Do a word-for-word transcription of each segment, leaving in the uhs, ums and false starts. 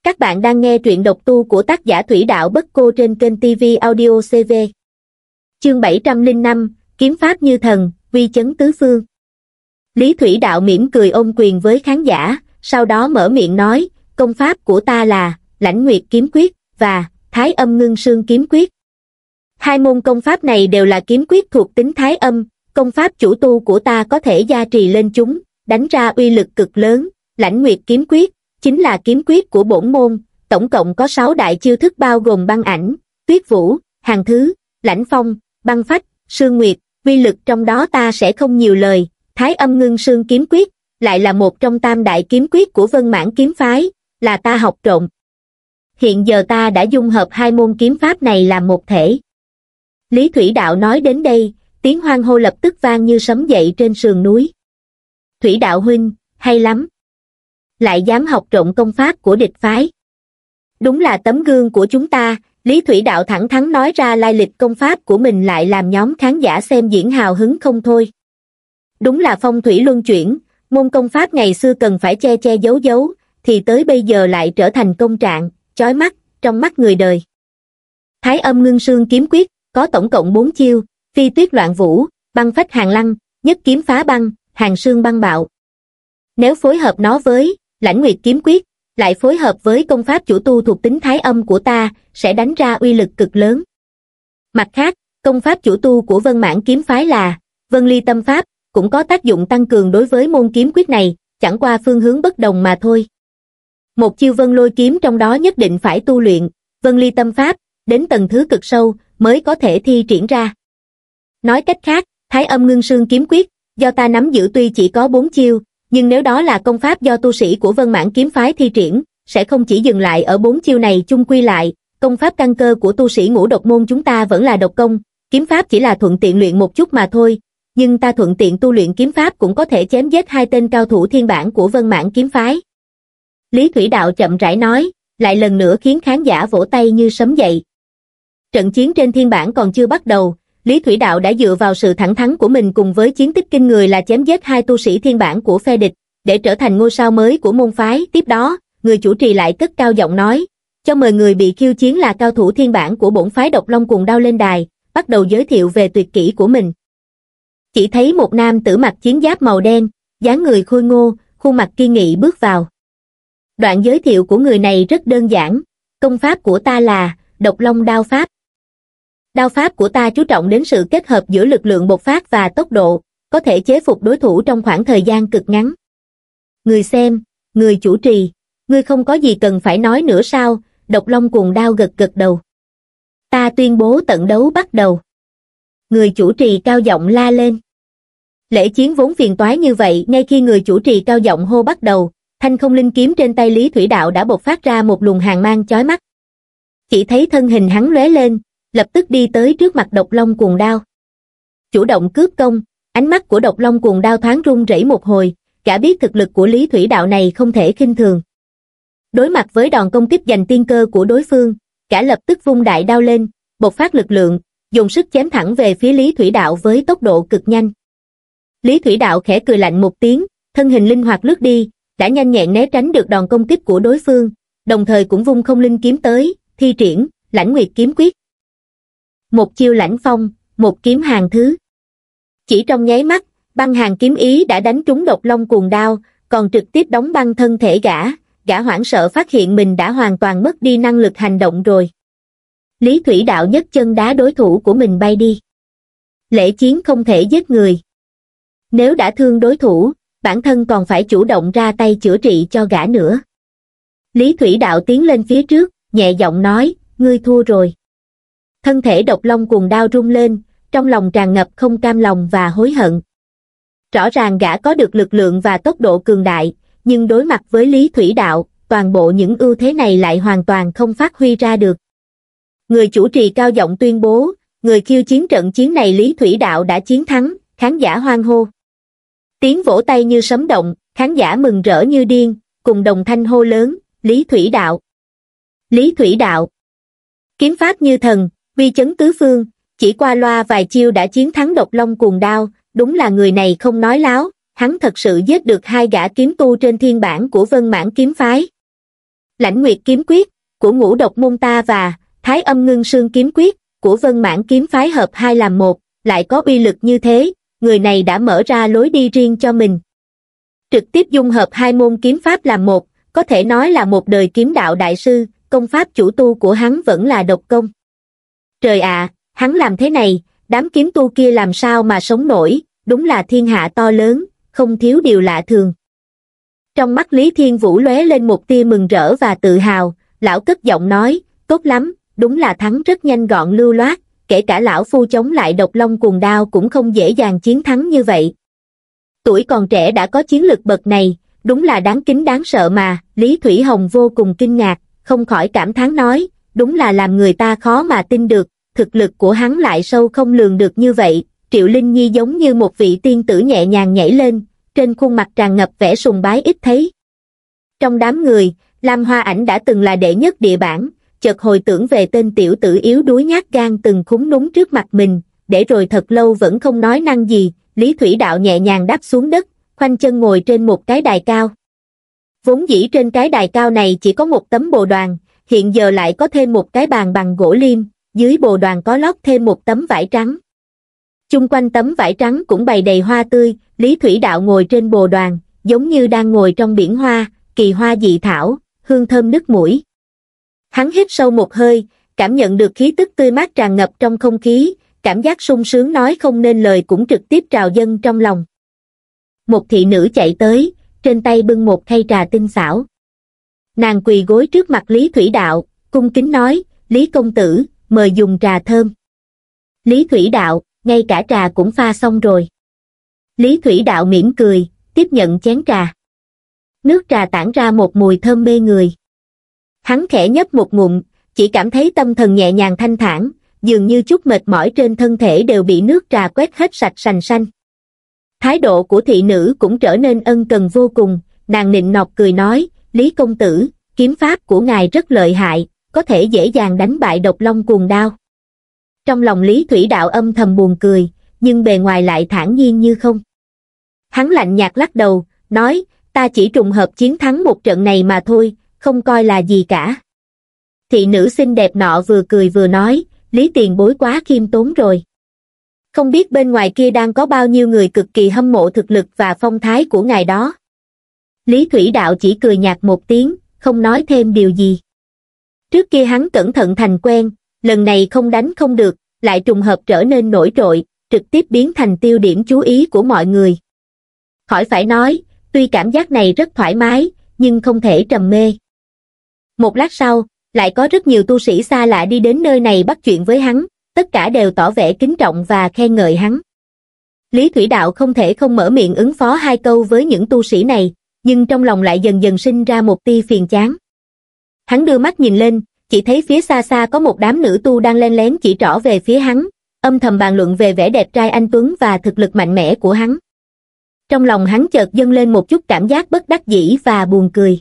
Các bạn đang nghe truyện độc tu của tác giả Thủy Đạo Bất Cô trên kênh ti vi Audio xê vê. Chương bảy trăm lẻ năm, Kiếm pháp như thần, uy chấn tứ phương. Lý Thủy Đạo mỉm cười ôm quyền với khán giả, sau đó mở miệng nói, công pháp của ta là Lãnh Nguyệt Kiếm Quyết và Thái Âm Ngưng Sương Kiếm Quyết. Hai môn công pháp này đều là kiếm quyết thuộc tính thái âm, công pháp chủ tu của ta có thể gia trì lên chúng, đánh ra uy lực cực lớn. Lãnh Nguyệt Kiếm Quyết chính là kiếm quyết của bổn môn, tổng cộng có sáu đại chiêu thức bao gồm băng ảnh, tuyết vũ, hàng thứ, lãnh phong, băng phách, sương nguyệt, uy lực trong đó ta sẽ không nhiều lời. Thái Âm Ngưng Sương Kiếm Quyết lại là một trong tam đại kiếm quyết của Vân Mãn kiếm phái, là ta học trộn. Hiện giờ ta đã dung hợp hai môn kiếm pháp này làm một thể. Lý Thủy Đạo nói đến đây, tiếng hoan hô lập tức vang như sấm dậy trên sườn núi. Thủy Đạo huynh, hay lắm. Lại dám học trộn công pháp của địch phái. Đúng là tấm gương của chúng ta. Lý Thủy Đạo thẳng thắn nói ra lai lịch công pháp của mình, lại làm nhóm khán giả xem diễn hào hứng không thôi. Đúng là phong thủy luân chuyển, môn công pháp ngày xưa cần phải che che giấu giấu, thì tới bây giờ lại trở thành công trạng, chói mắt, trong mắt người đời. Thái Âm Ngưng Sương Kiếm Quyết có tổng cộng bốn chiêu, phi tuyết loạn vũ, băng phách hàng lăng, nhất kiếm phá băng, hàng sương băng bạo. Nếu phối hợp nó với Lãnh Nguyệt Kiếm Quyết, lại phối hợp với công pháp chủ tu thuộc tính thái âm của ta, sẽ đánh ra uy lực cực lớn. Mặt khác, công pháp chủ tu của Vân Mãn kiếm phái là Vân Ly Tâm Pháp, cũng có tác dụng tăng cường đối với môn kiếm quyết này, chẳng qua phương hướng bất đồng mà thôi. Một chiêu Vân Lôi Kiếm trong đó nhất định phải tu luyện Vân Ly Tâm Pháp đến tầng thứ cực sâu mới có thể thi triển ra. Nói cách khác, Thái Âm Ngưng Sương Kiếm Quyết do ta nắm giữ tuy chỉ có bốn chiêu, nhưng nếu đó là công pháp do tu sĩ của Vân Mãn kiếm phái thi triển, sẽ không chỉ dừng lại ở bốn chiêu này. Chung quy lại, công pháp căn cơ của tu sĩ ngũ độc môn chúng ta vẫn là độc công, kiếm pháp chỉ là thuận tiện luyện một chút mà thôi, nhưng ta thuận tiện tu luyện kiếm pháp cũng có thể chém giết hai tên cao thủ thiên bản của Vân Mãn kiếm phái. Lý Thủy Đạo chậm rãi nói, lại lần nữa khiến khán giả vỗ tay như sấm dậy. Trận chiến trên thiên bản còn chưa bắt đầu, Lý Thủy Đạo đã dựa vào sự thẳng thắn của mình cùng với chiến tích kinh người là chém giết hai tu sĩ thiên bản của phe địch, để trở thành ngôi sao mới của môn phái. Tiếp đó, người chủ trì lại cất cao giọng nói, cho mời người bị khiêu chiến là cao thủ thiên bản của bổn phái Độc Long Cuồng Đao lên đài, bắt đầu giới thiệu về tuyệt kỹ của mình. Chỉ thấy một nam tử mặc chiến giáp màu đen, dáng người khôi ngô, khuôn mặt kiên nghị bước vào. Đoạn giới thiệu của người này rất đơn giản, công pháp của ta là Độc Long Đao Pháp. Đao pháp của ta chú trọng đến sự kết hợp giữa lực lượng bộc phát và tốc độ, có thể chế phục đối thủ trong khoảng thời gian cực ngắn. Người xem, người chủ trì, ngươi không có gì cần phải nói nữa sao? Độc Long Cuồng Đao gật gật đầu. Ta tuyên bố trận đấu bắt đầu. Người chủ trì cao giọng la lên. Lễ chiến vốn phiền toái như vậy, ngay khi người chủ trì cao giọng hô bắt đầu, thanh không linh kiếm trên tay Lý Thủy Đạo đã bộc phát ra một luồng hàn mang chói mắt. Chỉ thấy thân hình hắn lóe lên, lập tức đi tới trước mặt Độc Long Cuồng Đao. Chủ động cướp công, ánh mắt của Độc Long Cuồng Đao thoáng run rẩy một hồi, gã biết thực lực của Lý Thủy Đạo này không thể khinh thường. Đối mặt với đòn công kích giành tiên cơ của đối phương, gã lập tức vung đại đao lên, bộc phát lực lượng, dùng sức chém thẳng về phía Lý Thủy Đạo với tốc độ cực nhanh. Lý Thủy Đạo khẽ cười lạnh một tiếng, thân hình linh hoạt lướt đi, đã nhanh nhẹn né tránh được đòn công kích của đối phương, đồng thời cũng vung không linh kiếm tới, thi triển Lãnh Nguyệt Kiếm Quyết. Một chiêu lãnh phong, một kiếm hàng thứ. Chỉ trong nháy mắt, băng hàng kiếm ý đã đánh trúng Độc Long Cuồng Đao, còn trực tiếp đóng băng thân thể gã. Gã hoảng sợ phát hiện mình đã hoàn toàn mất đi năng lực hành động rồi. Lý Thủy Đạo nhấc chân đá đối thủ của mình bay đi. Lễ chiến không thể giết người. Nếu đã thương đối thủ, bản thân còn phải chủ động ra tay chữa trị cho gã nữa. Lý Thủy Đạo tiến lên phía trước, nhẹ giọng nói, ngươi thua rồi. Thân thể Độc Long Cuồng Đao rung lên, trong lòng tràn ngập không cam lòng và hối hận. Rõ ràng gã có được lực lượng và tốc độ cường đại, nhưng đối mặt với Lý Thủy Đạo, toàn bộ những ưu thế này lại hoàn toàn không phát huy ra được. Người chủ trì cao giọng tuyên bố, người khiêu chiến trận chiến này Lý Thủy Đạo đã chiến thắng, khán giả hoan hô. Tiếng vỗ tay như sấm động, khán giả mừng rỡ như điên, cùng đồng thanh hô lớn, Lý Thủy Đạo. Lý Thủy Đạo. Kiếm pháp như thần, uy chấn tứ phương, chỉ qua loa vài chiêu đã chiến thắng Độc Long Cuồng Đao, đúng là người này không nói láo, hắn thật sự giết được hai gã kiếm tu trên thiên bản của Vân Mãn kiếm phái. Lãnh Nguyệt kiếm quyết của Ngũ Độc môn ta và Thái Âm Ngưng Sương kiếm quyết của Vân Mãn kiếm phái hợp hai làm một, lại có uy lực như thế, người này đã mở ra lối đi riêng cho mình. Trực tiếp dung hợp hai môn kiếm pháp làm một, có thể nói là một đời kiếm đạo đại sư, công pháp chủ tu của hắn vẫn là độc công. Trời ạ, hắn làm thế này, đám kiếm tu kia làm sao mà sống nổi, đúng là thiên hạ to lớn, không thiếu điều lạ thường. Trong mắt Lý Thiên Vũ lóe lên một tia mừng rỡ và tự hào, lão cất giọng nói, tốt lắm, đúng là thắng rất nhanh gọn lưu loát, kể cả lão phu chống lại độc long cuồng đao cũng không dễ dàng chiến thắng như vậy. Tuổi còn trẻ đã có chiến lực bậc này, đúng là đáng kính đáng sợ mà. Lý Thủy Hồng vô cùng kinh ngạc, không khỏi cảm thán nói, đúng là làm người ta khó mà tin được, thực lực của hắn lại sâu không lường được như vậy. Triệu Linh Nhi giống như một vị tiên tử nhẹ nhàng nhảy lên, trên khuôn mặt tràn ngập vẻ sùng bái ít thấy. Trong đám người, Lam Hoa Ảnh đã từng là đệ nhất địa bảng, chợt hồi tưởng về tên tiểu tử yếu đuối nhát gan từng khúm núm trước mặt mình, để rồi thật lâu vẫn không nói năng gì. Lý Thủy Đạo nhẹ nhàng đáp xuống đất, khoanh chân ngồi trên một cái đài cao. Vốn dĩ trên cái đài cao này chỉ có một tấm bồ đoàn, hiện giờ lại có thêm một cái bàn bằng gỗ liêm, dưới bồ đoàn có lót thêm một tấm vải trắng. Chung quanh tấm vải trắng cũng bày đầy hoa tươi, Lý Thủy Đạo ngồi trên bồ đoàn, giống như đang ngồi trong biển hoa, kỳ hoa dị thảo, hương thơm nức mũi. Hắn hít sâu một hơi, cảm nhận được khí tức tươi mát tràn ngập trong không khí, cảm giác sung sướng nói không nên lời cũng trực tiếp trào dâng trong lòng. Một thị nữ chạy tới, trên tay bưng một khay trà tinh xảo. Nàng quỳ gối trước mặt Lý Thủy Đạo, cung kính nói, Lý công tử, mời dùng trà thơm. Lý Thủy Đạo, ngay cả trà cũng pha xong rồi. Lý Thủy Đạo mỉm cười, tiếp nhận chén trà. Nước trà tản ra một mùi thơm mê người. Hắn khẽ nhấp một ngụm, chỉ cảm thấy tâm thần nhẹ nhàng thanh thản, dường như chút mệt mỏi trên thân thể đều bị nước trà quét hết sạch sành xanh. Thái độ của thị nữ cũng trở nên ân cần vô cùng, nàng nịnh nọt cười nói, Lý công tử, kiếm pháp của ngài rất lợi hại, có thể dễ dàng đánh bại độc long cuồng đao. Trong lòng Lý Thủy Đạo âm thầm buồn cười, nhưng bề ngoài lại thản nhiên như không. Hắn lạnh nhạt lắc đầu, nói, ta chỉ trùng hợp chiến thắng một trận này mà thôi, không coi là gì cả. Thị nữ xinh đẹp nọ vừa cười vừa nói, Lý tiền bối quá khiêm tốn rồi. Không biết bên ngoài kia đang có bao nhiêu người cực kỳ hâm mộ thực lực và phong thái của ngài đó. Lý Thủy Đạo chỉ cười nhạt một tiếng, không nói thêm điều gì. Trước kia hắn cẩn thận thành quen, lần này không đánh không được, lại trùng hợp trở nên nổi trội, trực tiếp biến thành tiêu điểm chú ý của mọi người. Khỏi phải nói, tuy cảm giác này rất thoải mái, nhưng không thể trầm mê. Một lát sau, lại có rất nhiều tu sĩ xa lạ đi đến nơi này bắt chuyện với hắn, tất cả đều tỏ vẻ kính trọng và khen ngợi hắn. Lý Thủy Đạo không thể không mở miệng ứng phó hai câu với những tu sĩ này, nhưng trong lòng lại dần dần sinh ra một tia phiền chán. Hắn đưa mắt nhìn lên, chỉ thấy phía xa xa có một đám nữ tu đang len lén chỉ trỏ về phía hắn, âm thầm bàn luận về vẻ đẹp trai anh tuấn và thực lực mạnh mẽ của hắn. Trong lòng hắn chợt dâng lên một chút cảm giác bất đắc dĩ và buồn cười.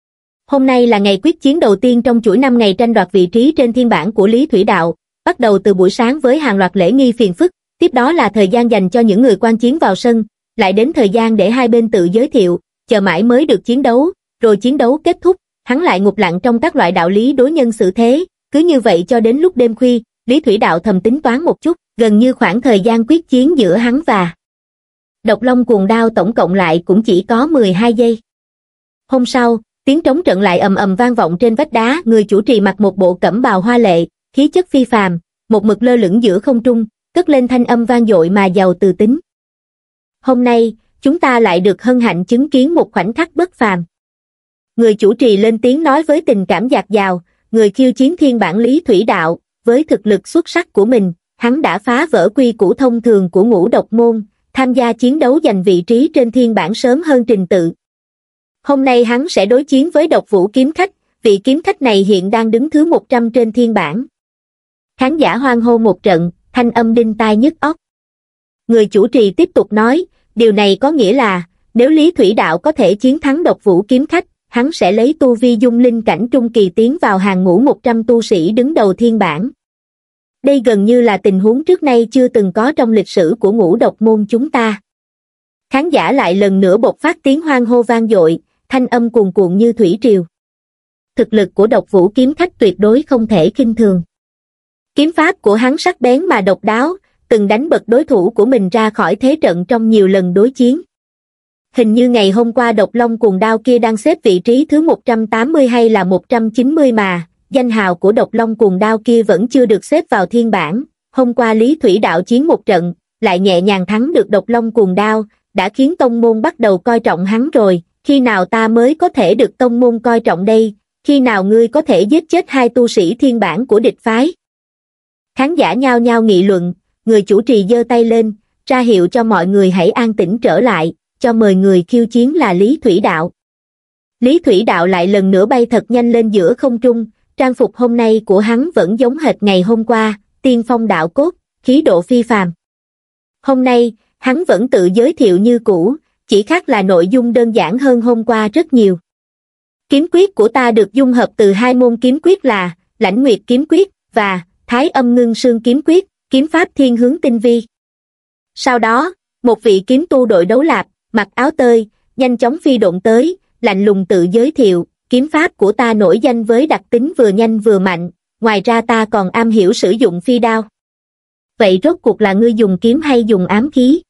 Hôm nay là ngày quyết chiến đầu tiên trong chuỗi năm ngày tranh đoạt vị trí trên thiên bảng của Lý Thủy Đạo, bắt đầu từ buổi sáng với hàng loạt lễ nghi phiền phức, tiếp đó là thời gian dành cho những người quan chiến vào sân, lại đến thời gian để hai bên tự giới thiệu, chờ mãi mới được chiến đấu, rồi chiến đấu kết thúc, hắn lại ngụp lặn trong các loại đạo lý đối nhân xử thế, cứ như vậy cho đến lúc đêm khuya. Lý Thủy Đạo thầm tính toán một chút, gần như khoảng thời gian quyết chiến giữa hắn và Độc Long cuồng đao tổng cộng lại cũng chỉ có mười hai giây. Hôm sau, tiếng trống trận lại ầm ầm vang vọng trên vách đá, người chủ trì mặc một bộ cẩm bào hoa lệ, khí chất phi phàm, một mực lơ lửng giữa không trung, cất lên thanh âm vang dội mà giàu từ tính. Hôm nay, chúng ta lại được hân hạnh chứng kiến một khoảnh khắc bất phàm. Người chủ trì lên tiếng nói với tình cảm dạt dào, người khiêu chiến thiên bản Lý Thủy Đạo, với thực lực xuất sắc của mình, hắn đã phá vỡ quy củ thông thường của Ngũ Độc môn, tham gia chiến đấu giành vị trí trên thiên bản sớm hơn trình tự. Hôm nay hắn sẽ đối chiến với Độc Vũ kiếm khách, vị kiếm khách này hiện đang đứng thứ một trăm trên thiên bản. Khán giả hoan hô một trận, thanh âm đinh tai nhức óc. Người chủ trì tiếp tục nói, điều này có nghĩa là, nếu Lý Thủy Đạo có thể chiến thắng Độc Vũ kiếm khách, hắn sẽ lấy tu vi dung linh cảnh trung kỳ tiến vào hàng ngũ một trăm tu sĩ đứng đầu thiên bản. Đây gần như là tình huống trước nay chưa từng có trong lịch sử của Ngũ Độc môn chúng ta. Khán giả lại lần nữa bộc phát tiếng hoan hô vang dội, thanh âm cuồn cuộn như thủy triều. thực lực của Độc Vũ kiếm khách tuyệt đối không thể khinh thường. Kiếm pháp của hắn sắc bén mà độc đáo, từng đánh bật đối thủ của mình ra khỏi thế trận trong nhiều lần đối chiến. Hình như ngày hôm qua Độc Long Cuồng Đao kia đang xếp vị trí thứ một trăm tám mươi hay là một trăm chín mươi mà, danh hào của Độc Long Cuồng Đao kia vẫn chưa được xếp vào thiên bảng. Hôm qua Lý Thủy Đạo chiến một trận, lại nhẹ nhàng thắng được Độc Long Cuồng Đao, đã khiến tông môn bắt đầu coi trọng hắn rồi, khi nào ta mới có thể được tông môn coi trọng đây, khi nào ngươi có thể giết chết hai tu sĩ thiên bảng của địch phái. Khán giả nhao nhao nghị luận, người chủ trì giơ tay lên, ra hiệu cho mọi người hãy an tĩnh trở lại, cho mời người khiêu chiến là Lý Thủy Đạo. Lý Thủy Đạo lại lần nữa bay thật nhanh lên giữa không trung, trang phục hôm nay của hắn vẫn giống hệt ngày hôm qua, tiên phong đạo cốt, khí độ phi phàm. Hôm nay, hắn vẫn tự giới thiệu như cũ, chỉ khác là nội dung đơn giản hơn hôm qua rất nhiều. Kiếm quyết của ta được dung hợp từ hai môn kiếm quyết là Lãnh Nguyệt kiếm quyết và Thái Âm Ngưng Sương kiếm quyết, kiếm pháp thiên hướng tinh vi. Sau đó, một vị kiếm tu đội đấu lạp, mặc áo tơi, nhanh chóng phi độn tới, lạnh lùng tự giới thiệu, kiếm pháp của ta nổi danh với đặc tính vừa nhanh vừa mạnh, ngoài ra ta còn am hiểu sử dụng phi đao. Vậy rốt cuộc là ngươi dùng kiếm hay dùng ám khí?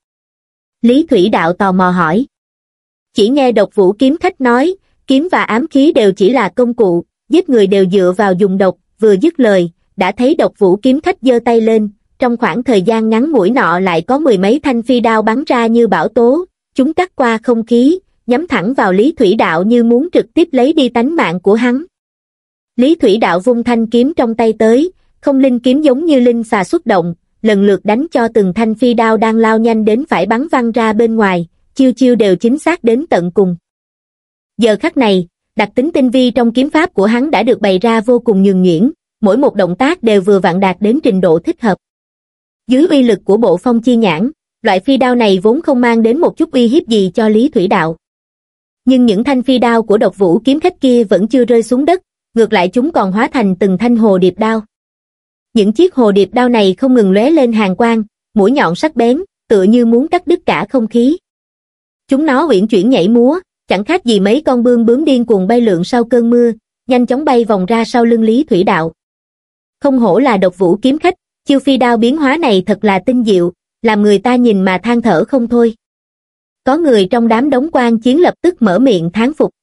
Lý Thủy Đạo tò mò hỏi. Chỉ nghe Độc Vũ kiếm khách nói, kiếm và ám khí đều chỉ là công cụ, giết người đều dựa vào dùng độc, vừa dứt lời, đã thấy Độc Vũ kiếm khách giơ tay lên, trong khoảng thời gian ngắn ngủi nọ lại có mười mấy thanh phi đao bắn ra như bão tố, chúng cắt qua không khí, nhắm thẳng vào Lý Thủy Đạo như muốn trực tiếp lấy đi tánh mạng của hắn. Lý Thủy Đạo vung thanh kiếm trong tay tới, không linh kiếm giống như linh xà xuất động, lần lượt đánh cho từng thanh phi đao đang lao nhanh đến phải bắn văng ra bên ngoài, chiêu chiêu đều chính xác đến tận cùng. Giờ khắc này, đặc tính tinh vi trong kiếm pháp của hắn đã được bày ra vô cùng nhuần nhuyễn, mỗi một động tác đều vừa vặn đạt đến trình độ thích hợp. Dưới uy lực của bộ phong chi nhãn, loại phi đao này vốn không mang đến một chút uy hiếp gì cho Lý Thủy Đạo. Nhưng những thanh phi đao của Độc Vũ kiếm khách kia vẫn chưa rơi xuống đất, ngược lại chúng còn hóa thành từng thanh hồ điệp đao. Những chiếc hồ điệp đao này không ngừng lóe lên hàn quang, mũi nhọn sắc bén, tựa như muốn cắt đứt cả không khí. Chúng nó uyển chuyển nhảy múa, chẳng khác gì mấy con bươm bướm điên cuồng bay lượn sau cơn mưa, nhanh chóng bay vòng ra sau lưng Lý Thủy Đạo. Không hổ là Độc Vũ kiếm khách, chiêu phi đao biến hóa này thật là tinh diệu, làm người ta nhìn mà than thở không thôi. Có người trong đám đống quan chiến lập tức mở miệng thán phục.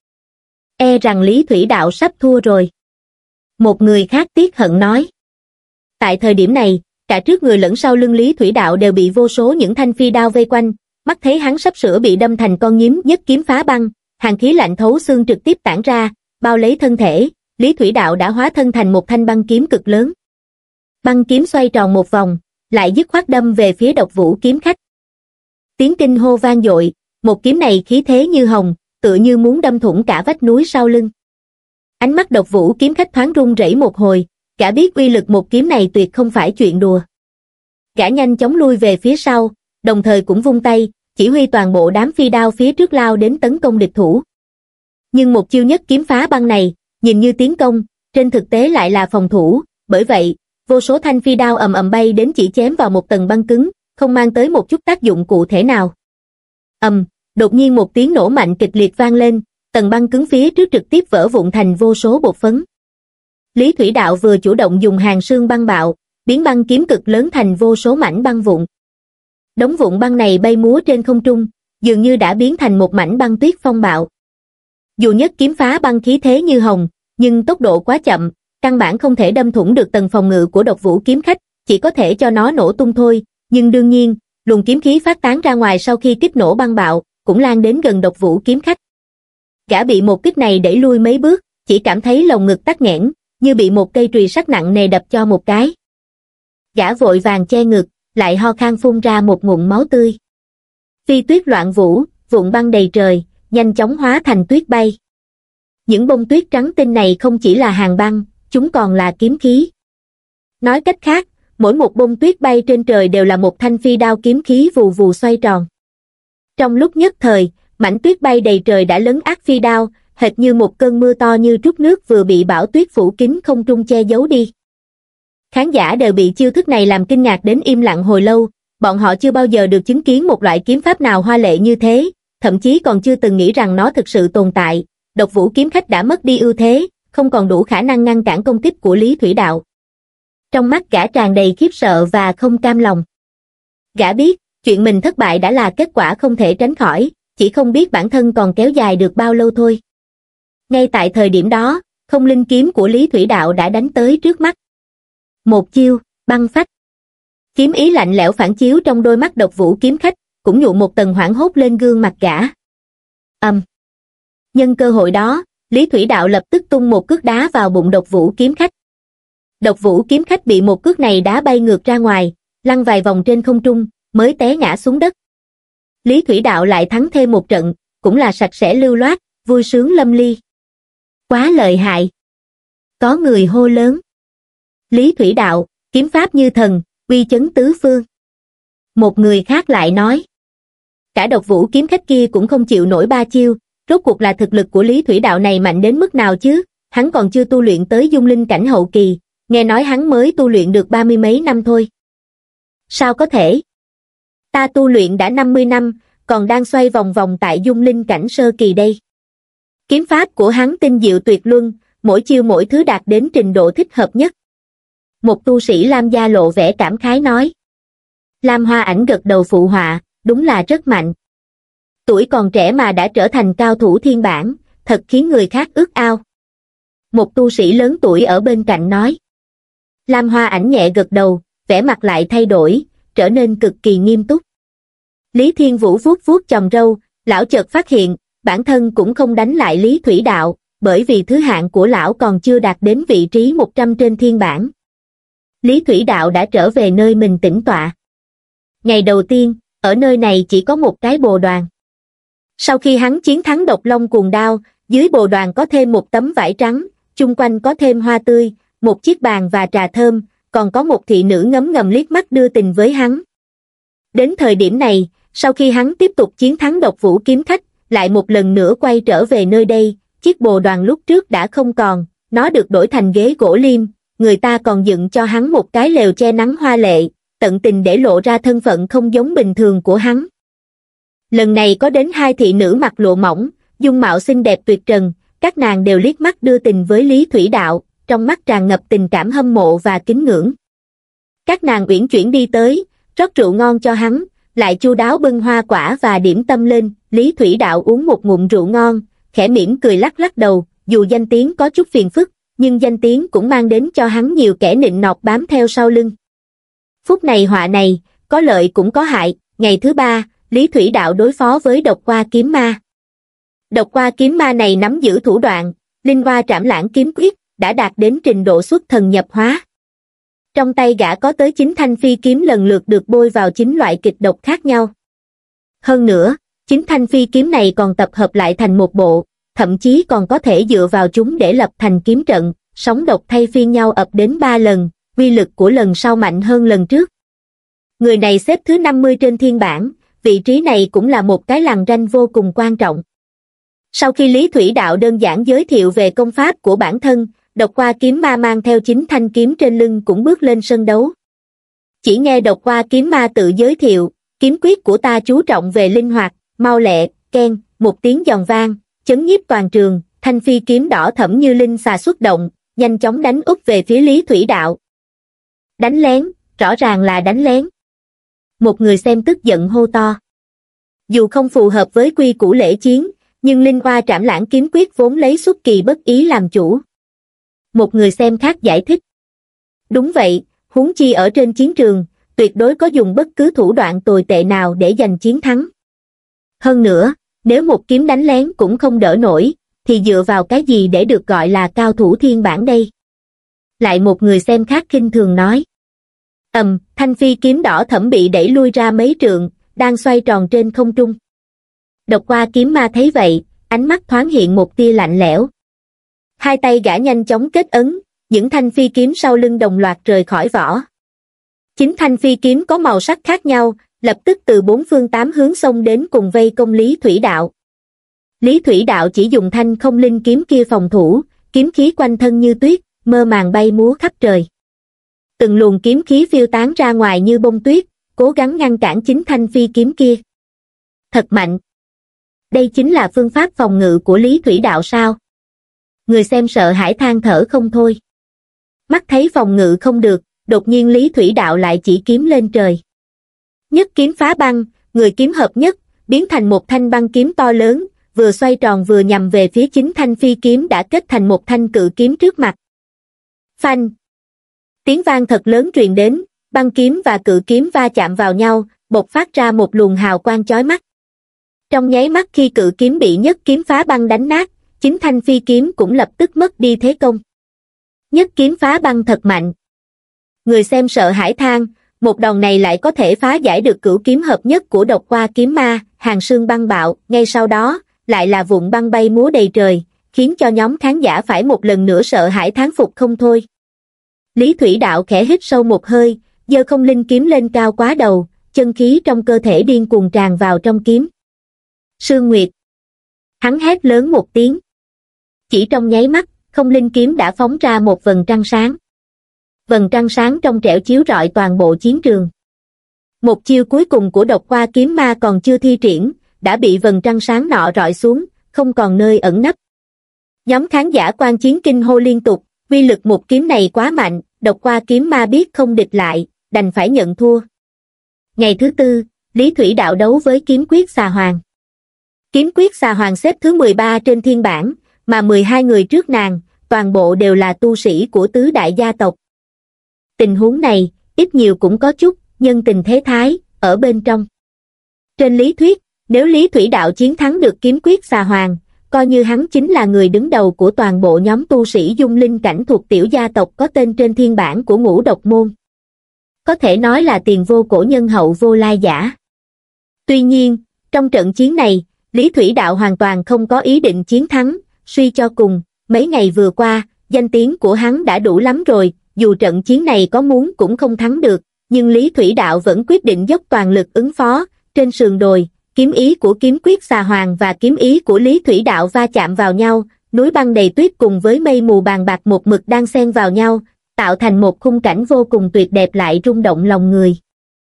E rằng Lý Thủy Đạo sắp thua rồi. Một người khác tiếc hận nói. Tại thời điểm này, cả trước người lẫn sau lưng Lý Thủy Đạo đều bị vô số những thanh phi đao vây quanh, mắt thấy hắn sắp sửa bị đâm thành con nhím, nhất kiếm phá băng, hàn khí lạnh thấu xương trực tiếp tản ra, bao lấy thân thể, Lý Thủy Đạo đã hóa thân thành một thanh băng kiếm cực lớn. Băng kiếm xoay tròn một vòng, lại dứt khoát đâm về phía Độc Vũ kiếm khách. Tiếng kinh hô vang dội, một kiếm này khí thế như hồng, tựa như muốn đâm thủng cả vách núi sau lưng. Ánh mắt Độc Vũ kiếm khách thoáng run rẩy một hồi, gã biết uy lực một kiếm này tuyệt không phải chuyện đùa. Gã nhanh chóng lui về phía sau, đồng thời cũng vung tay, chỉ huy toàn bộ đám phi đao phía trước lao đến tấn công địch thủ. Nhưng một chiêu nhất kiếm phá băng này, nhìn như tiến công, trên thực tế lại là phòng thủ, bởi vậy, vô số thanh phi đao ầm ầm bay đến chỉ chém vào một tầng băng cứng, không mang tới một chút tác dụng cụ thể nào. Ầm, đột nhiên một tiếng nổ mạnh kịch liệt vang lên, tầng băng cứng phía trước trực tiếp vỡ vụn thành vô số bột phấn. Lý Thủy Đạo vừa chủ động dùng hàn sương băng bạo, biến băng kiếm cực lớn thành vô số mảnh băng vụn. Đống vụn băng này bay múa trên không trung, dường như đã biến thành một mảnh băng tuyết phong bạo. Dù nhất kiếm phá băng khí thế như hồng, nhưng tốc độ quá chậm, căn bản không thể đâm thủng được tầng phòng ngự của Độc Vũ kiếm khách, chỉ có thể cho nó nổ tung thôi, nhưng đương nhiên, luồng kiếm khí phát tán ra ngoài sau khi kích nổ băng bạo, cũng lan đến gần Độc Vũ kiếm khách. Gã bị một kích này đẩy lui mấy bước, chỉ cảm thấy lồng ngực tắc nghẽn, như bị một cây chùy sắt nặng nề đập cho một cái. Gã vội vàng che ngực, lại ho khan phun ra một ngụm máu tươi. Phi tuyết loạn vũ, vụn băng đầy trời, nhanh chóng hóa thành tuyết bay. Những bông tuyết trắng tinh này không chỉ là hàng băng, chúng còn là kiếm khí. Nói cách khác, mỗi một bông tuyết bay trên trời đều là một thanh phi đao kiếm khí vù vù xoay tròn. Trong lúc nhất thời, mảnh tuyết bay đầy trời đã lấn át phi đao, hệt như một cơn mưa to như trút nước vừa bị bão tuyết phủ kín không trung che giấu đi. Khán giả đều bị chiêu thức này làm kinh ngạc đến im lặng hồi lâu, bọn họ chưa bao giờ được chứng kiến một loại kiếm pháp nào hoa lệ như thế, thậm chí còn chưa từng nghĩ rằng nó thực sự tồn tại. Độc Vũ kiếm khách đã mất đi ưu thế, không còn đủ khả năng ngăn cản công kích của Lý Thủy Đạo. Trong mắt gã tràn đầy khiếp sợ và không cam lòng. Gã biết, chuyện mình thất bại đã là kết quả không thể tránh khỏi, chỉ không biết bản thân còn kéo dài được bao lâu thôi. Ngay tại thời điểm đó, không linh kiếm của Lý Thủy Đạo đã đánh tới trước mắt. Một chiêu, băng phách. Kiếm ý lạnh lẽo phản chiếu trong đôi mắt Độc Vũ kiếm khách, cũng nhuộm một tầng hoảng hốt lên gương mặt gã. Ầm. Nhân cơ hội đó, Lý Thủy Đạo lập tức tung một cước đá vào bụng Độc Vũ kiếm khách. Độc Vũ kiếm khách bị một cước này đá bay ngược ra ngoài, lăn vài vòng trên không trung, mới té ngã xuống đất. Lý Thủy Đạo lại thắng thêm một trận, cũng là sạch sẽ lưu loát, vui sướng lâm ly. Quá lợi hại. Có người hô lớn. Lý Thủy Đạo, kiếm pháp như thần, uy chấn tứ phương. Một người khác lại nói. Cả Độc Vũ kiếm khách kia cũng không chịu nổi ba chiêu, rốt cuộc là thực lực của Lý Thủy Đạo này mạnh đến mức nào chứ, hắn còn chưa tu luyện tới dung linh cảnh hậu kỳ, nghe nói hắn mới tu luyện được ba mươi mấy năm thôi. Sao có thể? Ta tu luyện đã năm mươi năm, còn đang xoay vòng vòng tại dung linh cảnh sơ kỳ đây. Kiếm pháp của hắn tinh diệu tuyệt luân, mỗi chiêu mỗi thứ đạt đến trình độ thích hợp nhất. Một tu sĩ Lam gia lộ vẻ cảm khái nói. Lam Hoa Ảnh gật đầu phụ họa, đúng là rất mạnh. Tuổi còn trẻ mà đã trở thành cao thủ thiên bản, thật khiến người khác ước ao. Một tu sĩ lớn tuổi ở bên cạnh nói. Lam Hoa Ảnh nhẹ gật đầu, vẻ mặt lại thay đổi, trở nên cực kỳ nghiêm túc. Lý Thiên Vũ vuốt vuốt chòm râu, lão chợt phát hiện, bản thân cũng không đánh lại Lý Thủy Đạo, bởi vì thứ hạng của lão còn chưa đạt đến vị trí một trăm trên thiên bảng. Lý Thủy Đạo đã trở về nơi mình tĩnh tọa. Ngày đầu tiên, ở nơi này chỉ có một cái bồ đoàn. Sau khi hắn chiến thắng Độc Long Cuồng Đao, dưới bồ đoàn có thêm một tấm vải trắng, chung quanh có thêm hoa tươi, một chiếc bàn và trà thơm, còn có một thị nữ ngấm ngầm liếc mắt đưa tình với hắn. Đến thời điểm này, sau khi hắn tiếp tục chiến thắng Độc Vũ kiếm khách, lại một lần nữa quay trở về nơi đây, chiếc bồ đoàn lúc trước đã không còn, nó được đổi thành ghế gỗ liêm, người ta còn dựng cho hắn một cái lều che nắng hoa lệ, tận tình để lộ ra thân phận không giống bình thường của hắn. Lần này có đến hai thị nữ mặc lụa mỏng, dung mạo xinh đẹp tuyệt trần, các nàng đều liếc mắt đưa tình với Lý Thủy Đạo, trong mắt tràn ngập tình cảm hâm mộ và kính ngưỡng. Các nàng uyển chuyển đi tới, rót rượu ngon cho hắn, lại chu đáo bưng hoa quả và điểm tâm lên. Lý Thủy Đạo uống một ngụm rượu ngon, khẽ mỉm cười lắc lắc đầu, dù danh tiếng có chút phiền phức, nhưng danh tiếng cũng mang đến cho hắn nhiều kẻ nịnh nọt bám theo sau lưng. Phúc này họa này, có lợi cũng có hại. Ngày thứ ba, Lý Thủy Đạo đối phó với Độc Qua kiếm ma. Độc Qua kiếm ma này nắm giữ thủ đoạn, Linh Hoa Trảm Lãng kiếm quyết, đã đạt đến trình độ xuất thần nhập hóa. Trong tay gã có tới chín thanh phi kiếm lần lượt được bôi vào chín loại kịch độc khác nhau. Hơn nữa, chín thanh phi kiếm này còn tập hợp lại thành một bộ, thậm chí còn có thể dựa vào chúng để lập thành kiếm trận, sóng độc thay phiên nhau ập đến ba lần, uy lực của lần sau mạnh hơn lần trước. Người này xếp thứ năm mươi trên thiên bảng, vị trí này cũng là một cái lằn ranh vô cùng quan trọng. Sau khi Lý Thủy Đạo đơn giản giới thiệu về công pháp của bản thân, Độc Qua kiếm ma mang theo chín thanh kiếm trên lưng cũng bước lên sân đấu. Chỉ nghe Độc Qua kiếm ma tự giới thiệu, kiếm quyết của ta chú trọng về linh hoạt, mau lẹ, keng, một tiếng giòn vang, chấn nhiếp toàn trường, thanh phi kiếm đỏ thẫm như linh xà xuất động, nhanh chóng đánh úp về phía Lý Thủy Đạo. Đánh lén, rõ ràng là đánh lén. Một người xem tức giận hô to. Dù không phù hợp với quy củ lễ chiến, nhưng Linh Hoa Trảm Lãng kiếm quyết vốn lấy xuất kỳ bất ý làm chủ. Một người xem khác giải thích. Đúng vậy, huống chi ở trên chiến trường, tuyệt đối có dùng bất cứ thủ đoạn tồi tệ nào để giành chiến thắng. Hơn nữa, nếu một kiếm đánh lén cũng không đỡ nổi, thì dựa vào cái gì để được gọi là cao thủ thiên bản đây? Lại một người xem khác khinh thường nói. Ầm, thanh phi kiếm đỏ thẫm bị đẩy lui ra mấy trượng, đang xoay tròn trên không trung. Độc Qua kiếm ma thấy vậy, ánh mắt thoáng hiện một tia lạnh lẽo. Hai tay gã nhanh chóng kết ấn, những thanh phi kiếm sau lưng đồng loạt rời khỏi vỏ. Chính thanh phi kiếm có màu sắc khác nhau, lập tức từ bốn phương tám hướng xông đến cùng vây công Lý Thủy Đạo. Lý Thủy Đạo chỉ dùng thanh không linh kiếm kia phòng thủ, kiếm khí quanh thân như tuyết, mơ màng bay múa khắp trời. Từng luồng kiếm khí phiêu tán ra ngoài như bông tuyết, cố gắng ngăn cản chính thanh phi kiếm kia. Thật mạnh! Đây chính là phương pháp phòng ngự của Lý Thủy Đạo sao? Người xem sợ hãi than thở không thôi. Mắt thấy phòng ngự không được, đột nhiên Lý Thủy Đạo lại chỉ kiếm lên trời. Nhất kiếm phá băng, người kiếm hợp nhất, biến thành một thanh băng kiếm to lớn, vừa xoay tròn vừa nhằm về phía chính thanh phi kiếm đã kết thành một thanh cự kiếm trước mặt. Phanh! Tiếng vang thật lớn truyền đến, băng kiếm và cự kiếm va chạm vào nhau, bộc phát ra một luồng hào quang chói mắt. Trong nháy mắt khi cự kiếm bị nhất kiếm phá băng đánh nát, chính thanh phi kiếm cũng lập tức mất đi thế công. Nhất kiếm phá băng thật mạnh. Người xem sợ hãi than, một đòn này lại có thể phá giải được cửu kiếm hợp nhất của độc qua kiếm ma, hàng sương băng bạo, ngay sau đó, lại là vụn băng bay múa đầy trời, khiến cho nhóm khán giả phải một lần nữa sợ hãi thán phục không thôi. Lý Thủy Đạo khẽ hít sâu một hơi, giơ không linh kiếm lên cao quá đầu, chân khí trong cơ thể điên cuồng tràn vào trong kiếm. Sương Nguyệt. Hắn hét lớn một tiếng. Chỉ trong nháy mắt, không linh kiếm đã phóng ra một vầng trăng sáng. Vầng trăng sáng trong trẻo chiếu rọi toàn bộ chiến trường. Một chiêu cuối cùng của độc qua kiếm ma còn chưa thi triển, đã bị vầng trăng sáng nọ rọi xuống, không còn nơi ẩn nấp. Nhóm khán giả quan chiến kinh hô liên tục, uy lực một kiếm này quá mạnh, độc qua kiếm ma biết không địch lại, đành phải nhận thua. Ngày thứ tư, Lý Thủy Đạo đấu với kiếm quyết xà hoàng. Kiếm quyết xà hoàng xếp thứ mười ba trên thiên bảng, mà mười hai người trước nàng, toàn bộ đều là tu sĩ của tứ đại gia tộc. Tình huống này, ít nhiều cũng có chút, nhân tình thế thái, ở bên trong. Trên lý thuyết, nếu Lý Thủy Đạo chiến thắng được kiếm quyết xà hoàng, coi như hắn chính là người đứng đầu của toàn bộ nhóm tu sĩ dung linh cảnh thuộc tiểu gia tộc có tên trên thiên bảng của ngũ độc môn. Có thể nói là tiền vô cổ nhân hậu vô lai giả. Tuy nhiên, trong trận chiến này, Lý Thủy Đạo hoàn toàn không có ý định chiến thắng, suy cho cùng, mấy ngày vừa qua, danh tiếng của hắn đã đủ lắm rồi, dù trận chiến này có muốn cũng không thắng được, nhưng Lý Thủy Đạo vẫn quyết định dốc toàn lực ứng phó. Trên sườn đồi, kiếm ý của kiếm quyết xà hoàng và kiếm ý của Lý Thủy Đạo va chạm vào nhau, núi băng đầy tuyết cùng với mây mù bàn bạc một mực đang xen vào nhau, tạo thành một khung cảnh vô cùng tuyệt đẹp lại rung động lòng người.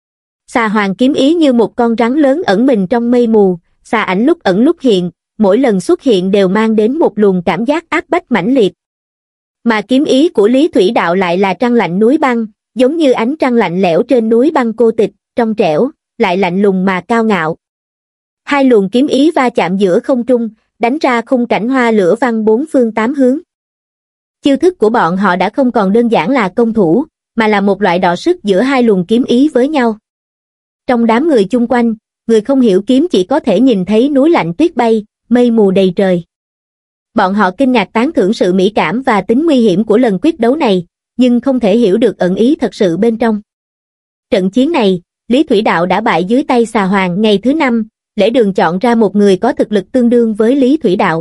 Xà hoàng kiếm ý như một con rắn lớn ẩn mình trong mây mù, xà ảnh lúc ẩn lúc hiện, mỗi lần xuất hiện đều mang đến một luồng cảm giác áp bách mãnh liệt. Mà kiếm ý của Lý Thủy Đạo lại là trăng lạnh núi băng, giống như ánh trăng lạnh lẽo trên núi băng cô tịch, trong trẻo, lại lạnh lùng mà cao ngạo. Hai luồng kiếm ý va chạm giữa không trung, đánh ra khung cảnh hoa lửa văng bốn phương tám hướng. Chiêu thức của bọn họ đã không còn đơn giản là công thủ, mà là một loại đọ sức giữa hai luồng kiếm ý với nhau. Trong đám người chung quanh, người không hiểu kiếm chỉ có thể nhìn thấy núi lạnh tuyết bay, mây mù đầy trời. Bọn họ kinh ngạc tán thưởng sự mỹ cảm và tính nguy hiểm của lần quyết đấu này, nhưng không thể hiểu được ẩn ý thật sự bên trong. Trận chiến này, Lý Thủy Đạo đã bại dưới tay xà hoàng. Ngày thứ năm, lễ đường chọn ra một người có thực lực tương đương với Lý Thủy Đạo.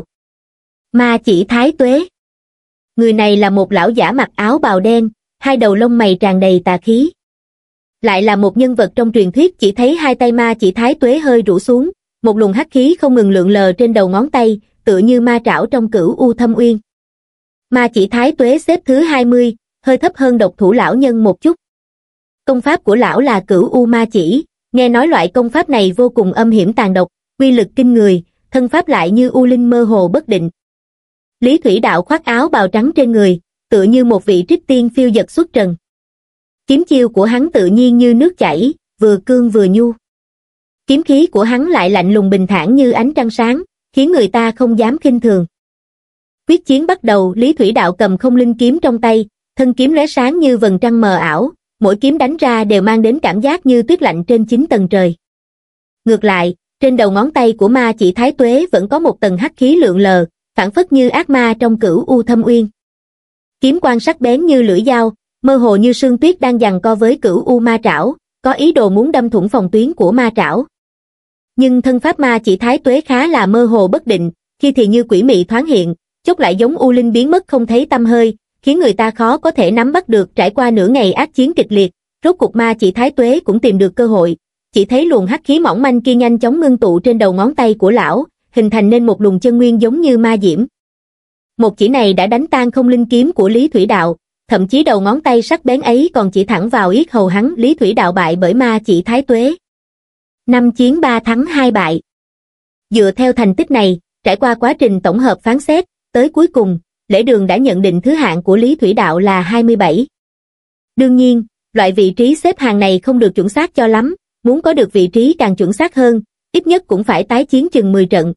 Ma Chỉ Thái Tuế. Người này là một lão giả mặc áo bào đen, hai đầu lông mày tràn đầy tà khí. Lại là một nhân vật trong truyền thuyết. Chỉ thấy hai tay Ma Chỉ Thái Tuế hơi rũ xuống, một luồng hắc khí không ngừng lượn lờ trên đầu ngón tay, tựa như ma trảo trong Cửu U Thâm Uyên. Ma Chỉ Thái Tuế xếp thứ hai mươi, hơi thấp hơn độc thủ lão nhân một chút. Công pháp của lão là Cửu U Ma Chỉ, nghe nói loại công pháp này vô cùng âm hiểm tàn độc, uy lực kinh người, thân pháp lại như u linh mơ hồ bất định. Lý Thủy Đạo khoác áo bào trắng trên người, tựa như một vị trích tiên phiêu dật xuất trần. Kiếm chiêu của hắn tự nhiên như nước chảy, vừa cương vừa nhu. Kiếm khí của hắn lại lạnh lùng bình thản như ánh trăng sáng, khiến người ta không dám khinh thường. Quyết chiến bắt đầu. Lý Thủy Đạo cầm không linh kiếm trong tay, thân kiếm lóe sáng như vầng trăng mờ ảo, mỗi kiếm đánh ra đều mang đến cảm giác như tuyết lạnh trên chín tầng trời. Ngược lại, trên đầu ngón tay của Ma Chỉ Thái Tuế vẫn có một tầng hắc khí lượn lờ, phảng phất như ác ma trong Cửu U Thâm Uyên. Kiếm quang sắc bén như lưỡi dao, mơ hồ như sương tuyết đang giằng co với Cửu U Ma Trảo, có ý đồ muốn đâm thủng phòng tuyến của ma trảo. Nhưng thân pháp Ma Chỉ Thái Tuế khá là mơ hồ bất định, khi thì như quỷ mị thoáng hiện, chốc lại giống u linh biến mất không thấy tăm hơi, khiến người ta khó có thể nắm bắt được. Trải qua nửa ngày ác chiến kịch liệt, rốt cục Ma Chỉ Thái Tuế cũng tìm được cơ hội, chỉ thấy luồng hắc khí mỏng manh kia nhanh chóng ngưng tụ trên đầu ngón tay của lão, hình thành nên một luồng chân nguyên giống như ma diễm. Một chỉ này đã đánh tan không linh kiếm của Lý Thủy Đạo, thậm chí đầu ngón tay sắc bén ấy còn chỉ thẳng vào yết hầu hắn. Lý Thủy Đạo bại bởi Ma Chỉ Thái Tuế. Năm chiến ba thắng hai bại. Dựa theo thành tích này, trải qua quá trình tổng hợp phán xét, tới cuối cùng, Lễ Đường đã nhận định thứ hạng của Lý Thủy Đạo là hai mươi bảy. Đương nhiên, loại vị trí xếp hàng này không được chuẩn xác cho lắm, muốn có được vị trí càng chuẩn xác hơn, ít nhất cũng phải tái chiến chừng mười trận.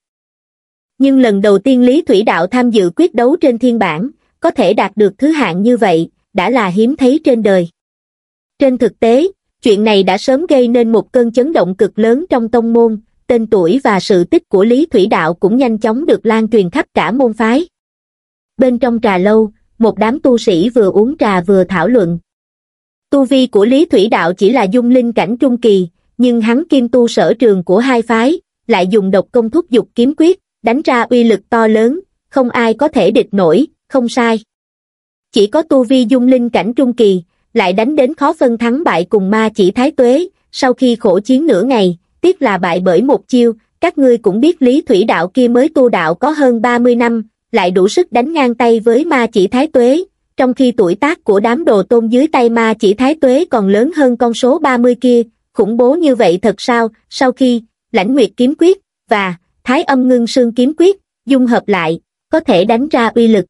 Nhưng lần đầu tiên Lý Thủy Đạo tham dự quyết đấu trên thiên bảng, có thể đạt được thứ hạng như vậy, đã là hiếm thấy trên đời. Trên thực tế, chuyện này đã sớm gây nên một cơn chấn động cực lớn trong tông môn, tên tuổi và sự tích của Lý Thủy Đạo cũng nhanh chóng được lan truyền khắp cả môn phái. Bên trong trà lâu, một đám tu sĩ vừa uống trà vừa thảo luận. Tu vi của Lý Thủy Đạo chỉ là dung linh cảnh trung kỳ, nhưng hắn kim tu sở trường của hai phái, lại dùng độc công thúc dục kiếm quyết, đánh ra uy lực to lớn, không ai có thể địch nổi, không sai. Chỉ có tu vi dung linh cảnh trung kỳ, lại đánh đến khó phân thắng bại cùng Ma Chỉ Thái Tuế, sau khi khổ chiến nửa ngày, tiếc là bại bởi một chiêu, các ngươi cũng biết Lý Thủy Đạo kia mới tu đạo có hơn ba mươi năm, lại đủ sức đánh ngang tay với Ma Chỉ Thái Tuế, trong khi tuổi tác của đám đồ tôn dưới tay Ma Chỉ Thái Tuế còn lớn hơn con số ba mươi kia, khủng bố như vậy thật sao? Sau khi Lãnh Nguyệt kiếm quyết và Thái Âm Ngưng Sương kiếm quyết dung hợp lại, có thể đánh ra uy lực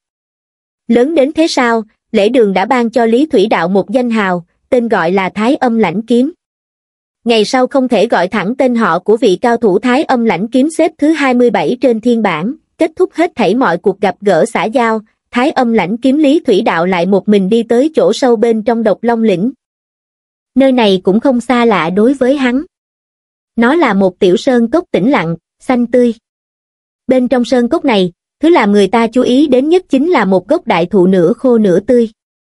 lớn đến thế sao? Lễ Đường đã ban cho Lý Thủy Đạo một danh hào, tên gọi là Thái Âm Lãnh Kiếm. Ngày sau không thể gọi thẳng tên họ của vị cao thủ Thái Âm Lãnh Kiếm xếp thứ hai mươi bảy trên thiên bảng, kết thúc hết thảy mọi cuộc gặp gỡ xã giao, Thái Âm Lãnh Kiếm Lý Thủy Đạo lại một mình đi tới chỗ sâu bên trong Độc Long Lĩnh. Nơi này cũng không xa lạ đối với hắn. Nó là một tiểu sơn cốc tĩnh lặng, xanh tươi. Bên trong sơn cốc này, thứ làm người ta chú ý đến nhất chính là một gốc đại thụ nửa khô nửa tươi.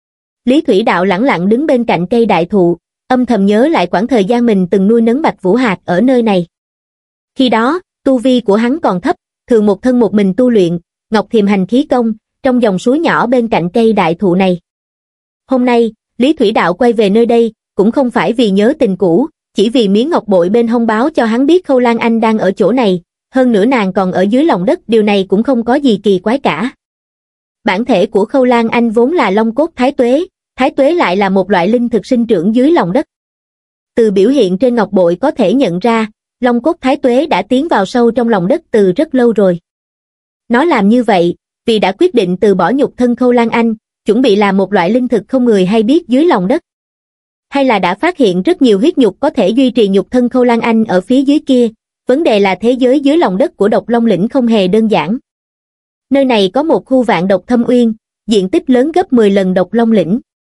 Lý Thủy Đạo lẳng lặng đứng bên cạnh cây đại thụ, âm thầm nhớ lại quãng thời gian mình từng nuôi nấng Bạch Vũ Hạc ở nơi này. Khi đó, tu vi của hắn còn thấp, thường một thân một mình tu luyện, Ngọc Thiềm Hành khí công, trong dòng suối nhỏ bên cạnh cây đại thụ này. Hôm nay, Lý Thủy Đạo quay về nơi đây, cũng không phải vì nhớ tình cũ, chỉ vì miếng ngọc bội bên hông báo cho hắn biết Khâu Lan Anh đang ở chỗ này, hơn nữa nàng còn ở dưới lòng đất, điều này cũng không có gì kỳ quái cả. Bản thể của Khâu Lan Anh vốn là Long Cốt Thái Tuế, Thái Tuế lại là một loại linh thực sinh trưởng dưới lòng đất. Từ biểu hiện trên ngọc bội có thể nhận ra, Long Cốt Thái Tuế đã tiến vào sâu trong lòng đất từ rất lâu rồi. Nó làm như vậy, vì đã quyết định từ bỏ nhục thân Khâu Lan Anh, chuẩn bị làm một loại linh thực không người hay biết dưới lòng đất. Hay là đã phát hiện rất nhiều huyết nhục có thể duy trì nhục thân Khâu Lan Anh ở phía dưới kia, vấn đề là thế giới dưới lòng đất của Độc Long Lĩnh không hề đơn giản. Nơi này có một khu vạn độc thâm uyên, diện tích lớn gấp mười lần Độc Long Lĩnh.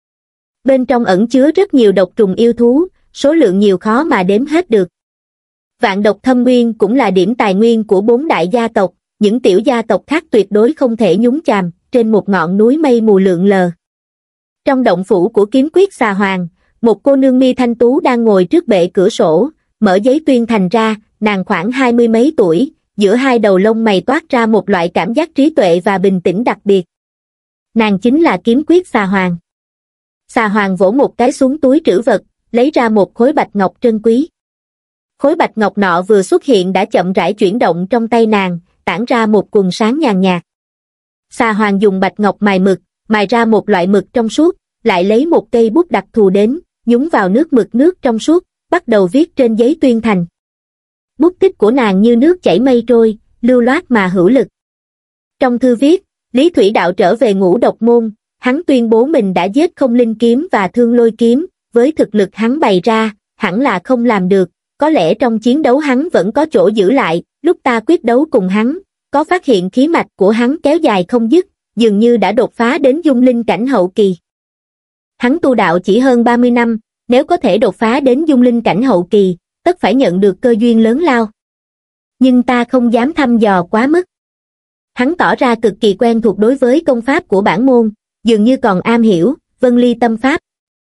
Bên trong ẩn chứa rất nhiều độc trùng yêu thú, số lượng nhiều khó mà đếm hết được. Vạn độc thâm uyên cũng là điểm tài nguyên của bốn đại gia tộc, những tiểu gia tộc khác tuyệt đối không thể nhúng chàm, trên một ngọn núi mây mù lượn lờ. Trong động phủ của kiếm quyết xà hoàng, một cô nương mi thanh tú đang ngồi trước bệ cửa sổ, mở giấy tuyên thành ra, nàng khoảng hai mươi mấy tuổi, giữa hai đầu lông mày toát ra một loại cảm giác trí tuệ và bình tĩnh đặc biệt. Nàng chính là kiếm quyết xà hoàng. Xà hoàng vỗ một cái xuống túi trữ vật, lấy ra một khối bạch ngọc trân quý. Khối bạch ngọc nọ vừa xuất hiện đã chậm rãi chuyển động trong tay nàng, tản ra một quầng sáng nhàn nhạt. Xà hoàng dùng bạch ngọc mài mực, mài ra một loại mực trong suốt, lại lấy một cây bút đặc thù đến, nhúng vào nước mực nước trong suốt, bắt đầu viết trên giấy tuyên thành. Bút tích của nàng như nước chảy mây trôi, lưu loát mà hữu lực. Trong thư viết, Lý Thủy Đạo trở về Ngũ Độc Môn, hắn tuyên bố mình đã giết Không Linh kiếm và Thương Lôi kiếm, với thực lực hắn bày ra, hẳn là không làm được, có lẽ trong chiến đấu hắn vẫn có chỗ giữ lại, lúc ta quyết đấu cùng hắn, có phát hiện khí mạch của hắn kéo dài không dứt, dường như đã đột phá đến dung linh cảnh hậu kỳ. Hắn tu đạo chỉ hơn ba mươi năm, nếu có thể đột phá đến dung linh cảnh hậu kỳ, tất phải nhận được cơ duyên lớn lao. Nhưng ta không dám thăm dò quá mức. Hắn tỏ ra cực kỳ quen thuộc đối với công pháp của bản môn, dường như còn am hiểu Vân Ly tâm pháp.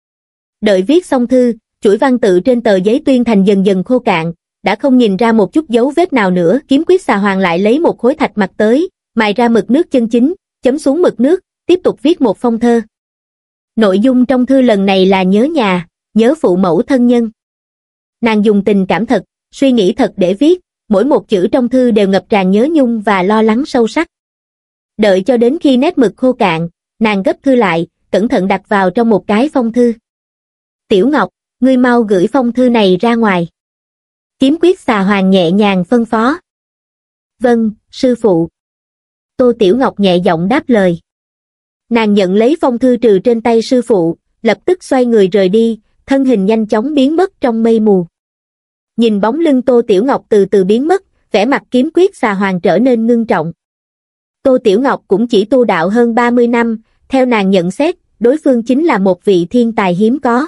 Đợi viết xong thư, chuỗi văn tự trên tờ giấy tuyên thành dần dần khô cạn, đã không nhìn ra một chút dấu vết nào nữa. Kiếm quyết xà hoàng lại lấy một khối thạch mặt tới, mài ra mực nước chân chính, chấm xuống mực nước, tiếp tục viết một phong thơ. Nội dung trong thư lần này là nhớ nhà, nhớ phụ mẫu thân nhân. Nàng dùng tình cảm thật, suy nghĩ thật để viết, mỗi một chữ trong thư đều ngập tràn nhớ nhung và lo lắng sâu sắc. Đợi cho đến khi nét mực khô cạn, nàng gấp thư lại, cẩn thận đặt vào trong một cái phong thư. Tiểu Ngọc, ngươi mau gửi phong thư này ra ngoài. Kiếm quyết xà hoàng nhẹ nhàng phân phó. Vâng, sư phụ. Tô Tiểu Ngọc nhẹ giọng đáp lời. Nàng nhận lấy phong thư trừ trên tay sư phụ, lập tức xoay người rời đi, thân hình nhanh chóng biến mất trong mây mù. Nhìn bóng lưng Tô Tiểu Ngọc từ từ biến mất, vẻ mặt kiếm quyết xà hoàng trở nên ngưng trọng. Tô Tiểu Ngọc cũng chỉ tu đạo hơn ba mươi năm, theo nàng nhận xét, đối phương chính là một vị thiên tài hiếm có.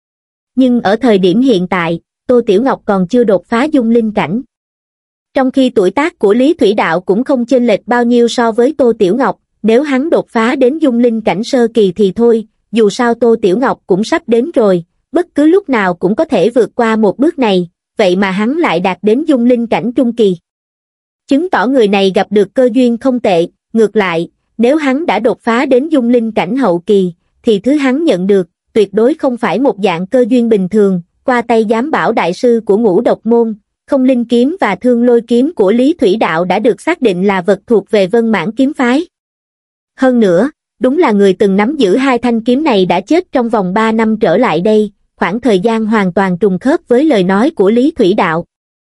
Nhưng ở thời điểm hiện tại, Tô Tiểu Ngọc còn chưa đột phá dung linh cảnh. Trong khi tuổi tác của Lý Thủy Đạo cũng không chênh lệch bao nhiêu so với Tô Tiểu Ngọc, nếu hắn đột phá đến dung linh cảnh sơ kỳ thì thôi, dù sao Tô Tiểu Ngọc cũng sắp đến rồi, bất cứ lúc nào cũng có thể vượt qua một bước này, vậy mà hắn lại đạt đến dung linh cảnh trung kỳ. Chứng tỏ người này gặp được cơ duyên không tệ, ngược lại, nếu hắn đã đột phá đến dung linh cảnh hậu kỳ, thì thứ hắn nhận được, tuyệt đối không phải một dạng cơ duyên bình thường, qua tay giám bảo đại sư của Ngũ Độc Môn, Không Linh Kiếm và Thương Lôi Kiếm của Lý Thủy Đạo đã được xác định là vật thuộc về Vân Mãn Kiếm Phái. Hơn nữa, đúng là người từng nắm giữ hai thanh kiếm này đã chết trong vòng ba năm trở lại đây, khoảng thời gian hoàn toàn trùng khớp với lời nói của Lý Thủy Đạo.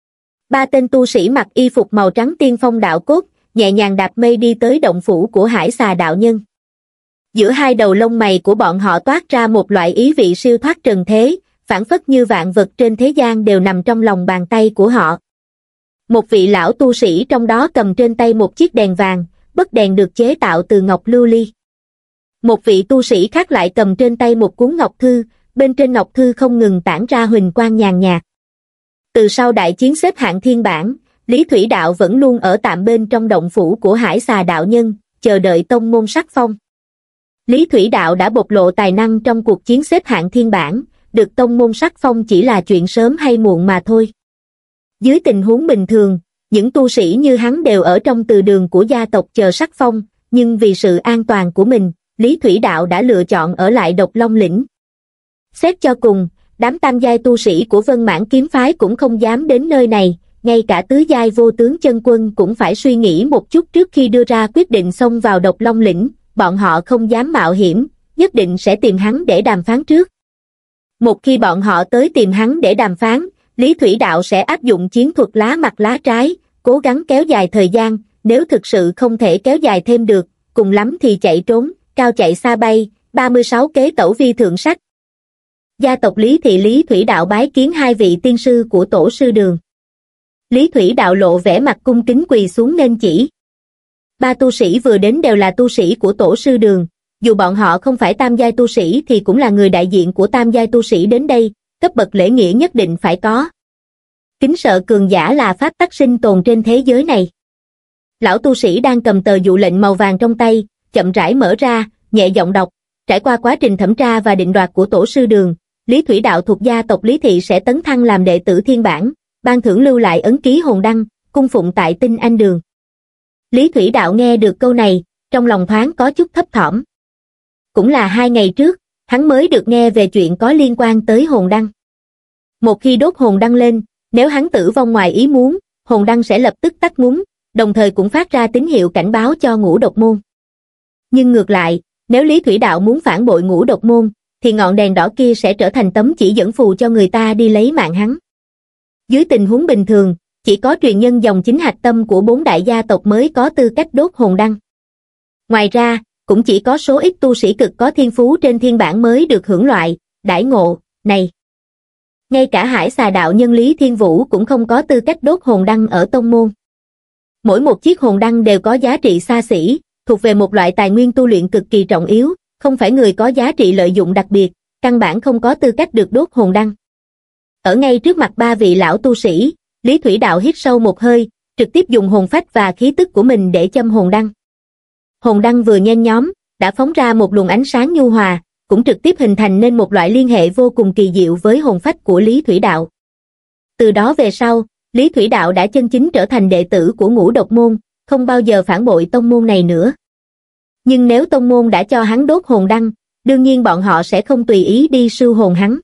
Ba tên tu sĩ mặc y phục màu trắng tiên phong đạo cốt, nhẹ nhàng đạp mây đi tới động phủ của Hải Xà đạo nhân. Giữa hai đầu lông mày của bọn họ toát ra một loại ý vị siêu thoát trần thế, phảng phất như vạn vật trên thế gian đều nằm trong lòng bàn tay của họ. Một vị lão tu sĩ trong đó cầm trên tay một chiếc đèn vàng, bấc đèn được chế tạo từ ngọc lưu ly. Một vị tu sĩ khác lại cầm trên tay một cuốn ngọc thư, bên trên ngọc thư không ngừng tản ra huỳnh quang nhàn nhạt. Từ sau đại chiến xếp hạng thiên bảng, Lý Thủy Đạo vẫn luôn ở tạm bên trong động phủ của Hải Xà đạo nhân, chờ đợi tông môn sắc phong. Lý Thủy Đạo đã bộc lộ tài năng trong cuộc chiến xếp hạng thiên bảng, được tông môn sắc phong chỉ là chuyện sớm hay muộn mà thôi. Dưới tình huống bình thường, những tu sĩ như hắn đều ở trong từ đường của gia tộc chờ sắc phong, nhưng vì sự an toàn của mình, Lý Thủy Đạo đã lựa chọn ở lại Độc Long Lĩnh. Xét cho cùng, đám tam giai tu sĩ của Vân Mãn Kiếm Phái cũng không dám đến nơi này, ngay cả tứ giai vô tướng chân quân cũng phải suy nghĩ một chút trước khi đưa ra quyết định xông vào Độc Long Lĩnh, bọn họ không dám mạo hiểm, nhất định sẽ tìm hắn để đàm phán trước. Một khi bọn họ tới tìm hắn để đàm phán, Lý Thủy Đạo sẽ áp dụng chiến thuật lá mặt lá trái, cố gắng kéo dài thời gian, nếu thực sự không thể kéo dài thêm được, cùng lắm thì chạy trốn, cao chạy xa bay, ba mươi sáu kế tẩu vi thượng sách. Gia tộc Lý thị Lý Thủy Đạo bái kiến hai vị tiên sư của tổ sư đường. Lý Thủy Đạo lộ vẻ mặt cung kính quỳ xuống nên chỉ. Ba tu sĩ vừa đến đều là tu sĩ của tổ sư đường, dù bọn họ không phải tam giai tu sĩ thì cũng là người đại diện của tam giai tu sĩ đến đây, cấp bậc lễ nghĩa nhất định phải có. Kính sợ cường giả là pháp tắc sinh tồn trên thế giới này. Lão tu sĩ đang cầm tờ dụ lệnh màu vàng trong tay, chậm rãi mở ra, nhẹ giọng đọc, trải qua quá trình thẩm tra và định đoạt của tổ sư đường, Lý Thủy Đạo thuộc gia tộc Lý thị sẽ tấn thăng làm đệ tử thiên bản, ban thưởng lưu lại ấn ký hồn đăng, cung phụng tại Tinh Anh Đường. Lý Thủy Đạo nghe được câu này, trong lòng thoáng có chút thấp thỏm. Cũng là hai ngày trước, hắn mới được nghe về chuyện có liên quan tới hồn đăng. Một khi đốt hồn đăng lên, nếu hắn tử vong ngoài ý muốn, hồn đăng sẽ lập tức tắt ngúm, đồng thời cũng phát ra tín hiệu cảnh báo cho Ngũ Độc Môn. Nhưng ngược lại, nếu Lý Thủy Đạo muốn phản bội Ngũ Độc Môn, thì ngọn đèn đỏ kia sẽ trở thành tấm chỉ dẫn phù cho người ta đi lấy mạng hắn. Dưới tình huống bình thường, chỉ có truyền nhân dòng chính hạch tâm của bốn đại gia tộc mới có tư cách đốt hồn đăng. Ngoài ra, cũng chỉ có số ít tu sĩ cực có thiên phú trên thiên bản mới được hưởng loại đãi ngộ này. Ngay cả Hải Xà đạo nhân Lý Thiên Vũ cũng không có tư cách đốt hồn đăng ở tông môn. Mỗi một chiếc hồn đăng đều có giá trị xa xỉ, thuộc về một loại tài nguyên tu luyện cực kỳ trọng yếu, không phải người có giá trị lợi dụng đặc biệt, căn bản không có tư cách được đốt hồn đăng. Ở ngay trước mặt ba vị lão tu sĩ, Lý Thủy Đạo hít sâu một hơi, trực tiếp dùng hồn phách và khí tức của mình để châm hồn đăng. Hồn đăng vừa nhen nhóm, đã phóng ra một luồng ánh sáng nhu hòa, cũng trực tiếp hình thành nên một loại liên hệ vô cùng kỳ diệu với hồn phách của Lý Thủy Đạo. Từ đó về sau, Lý Thủy Đạo đã chân chính trở thành đệ tử của Ngũ Độc Môn, không bao giờ phản bội tông môn này nữa. Nhưng nếu tông môn đã cho hắn đốt hồn đăng, đương nhiên bọn họ sẽ không tùy ý đi sưu hồn hắn.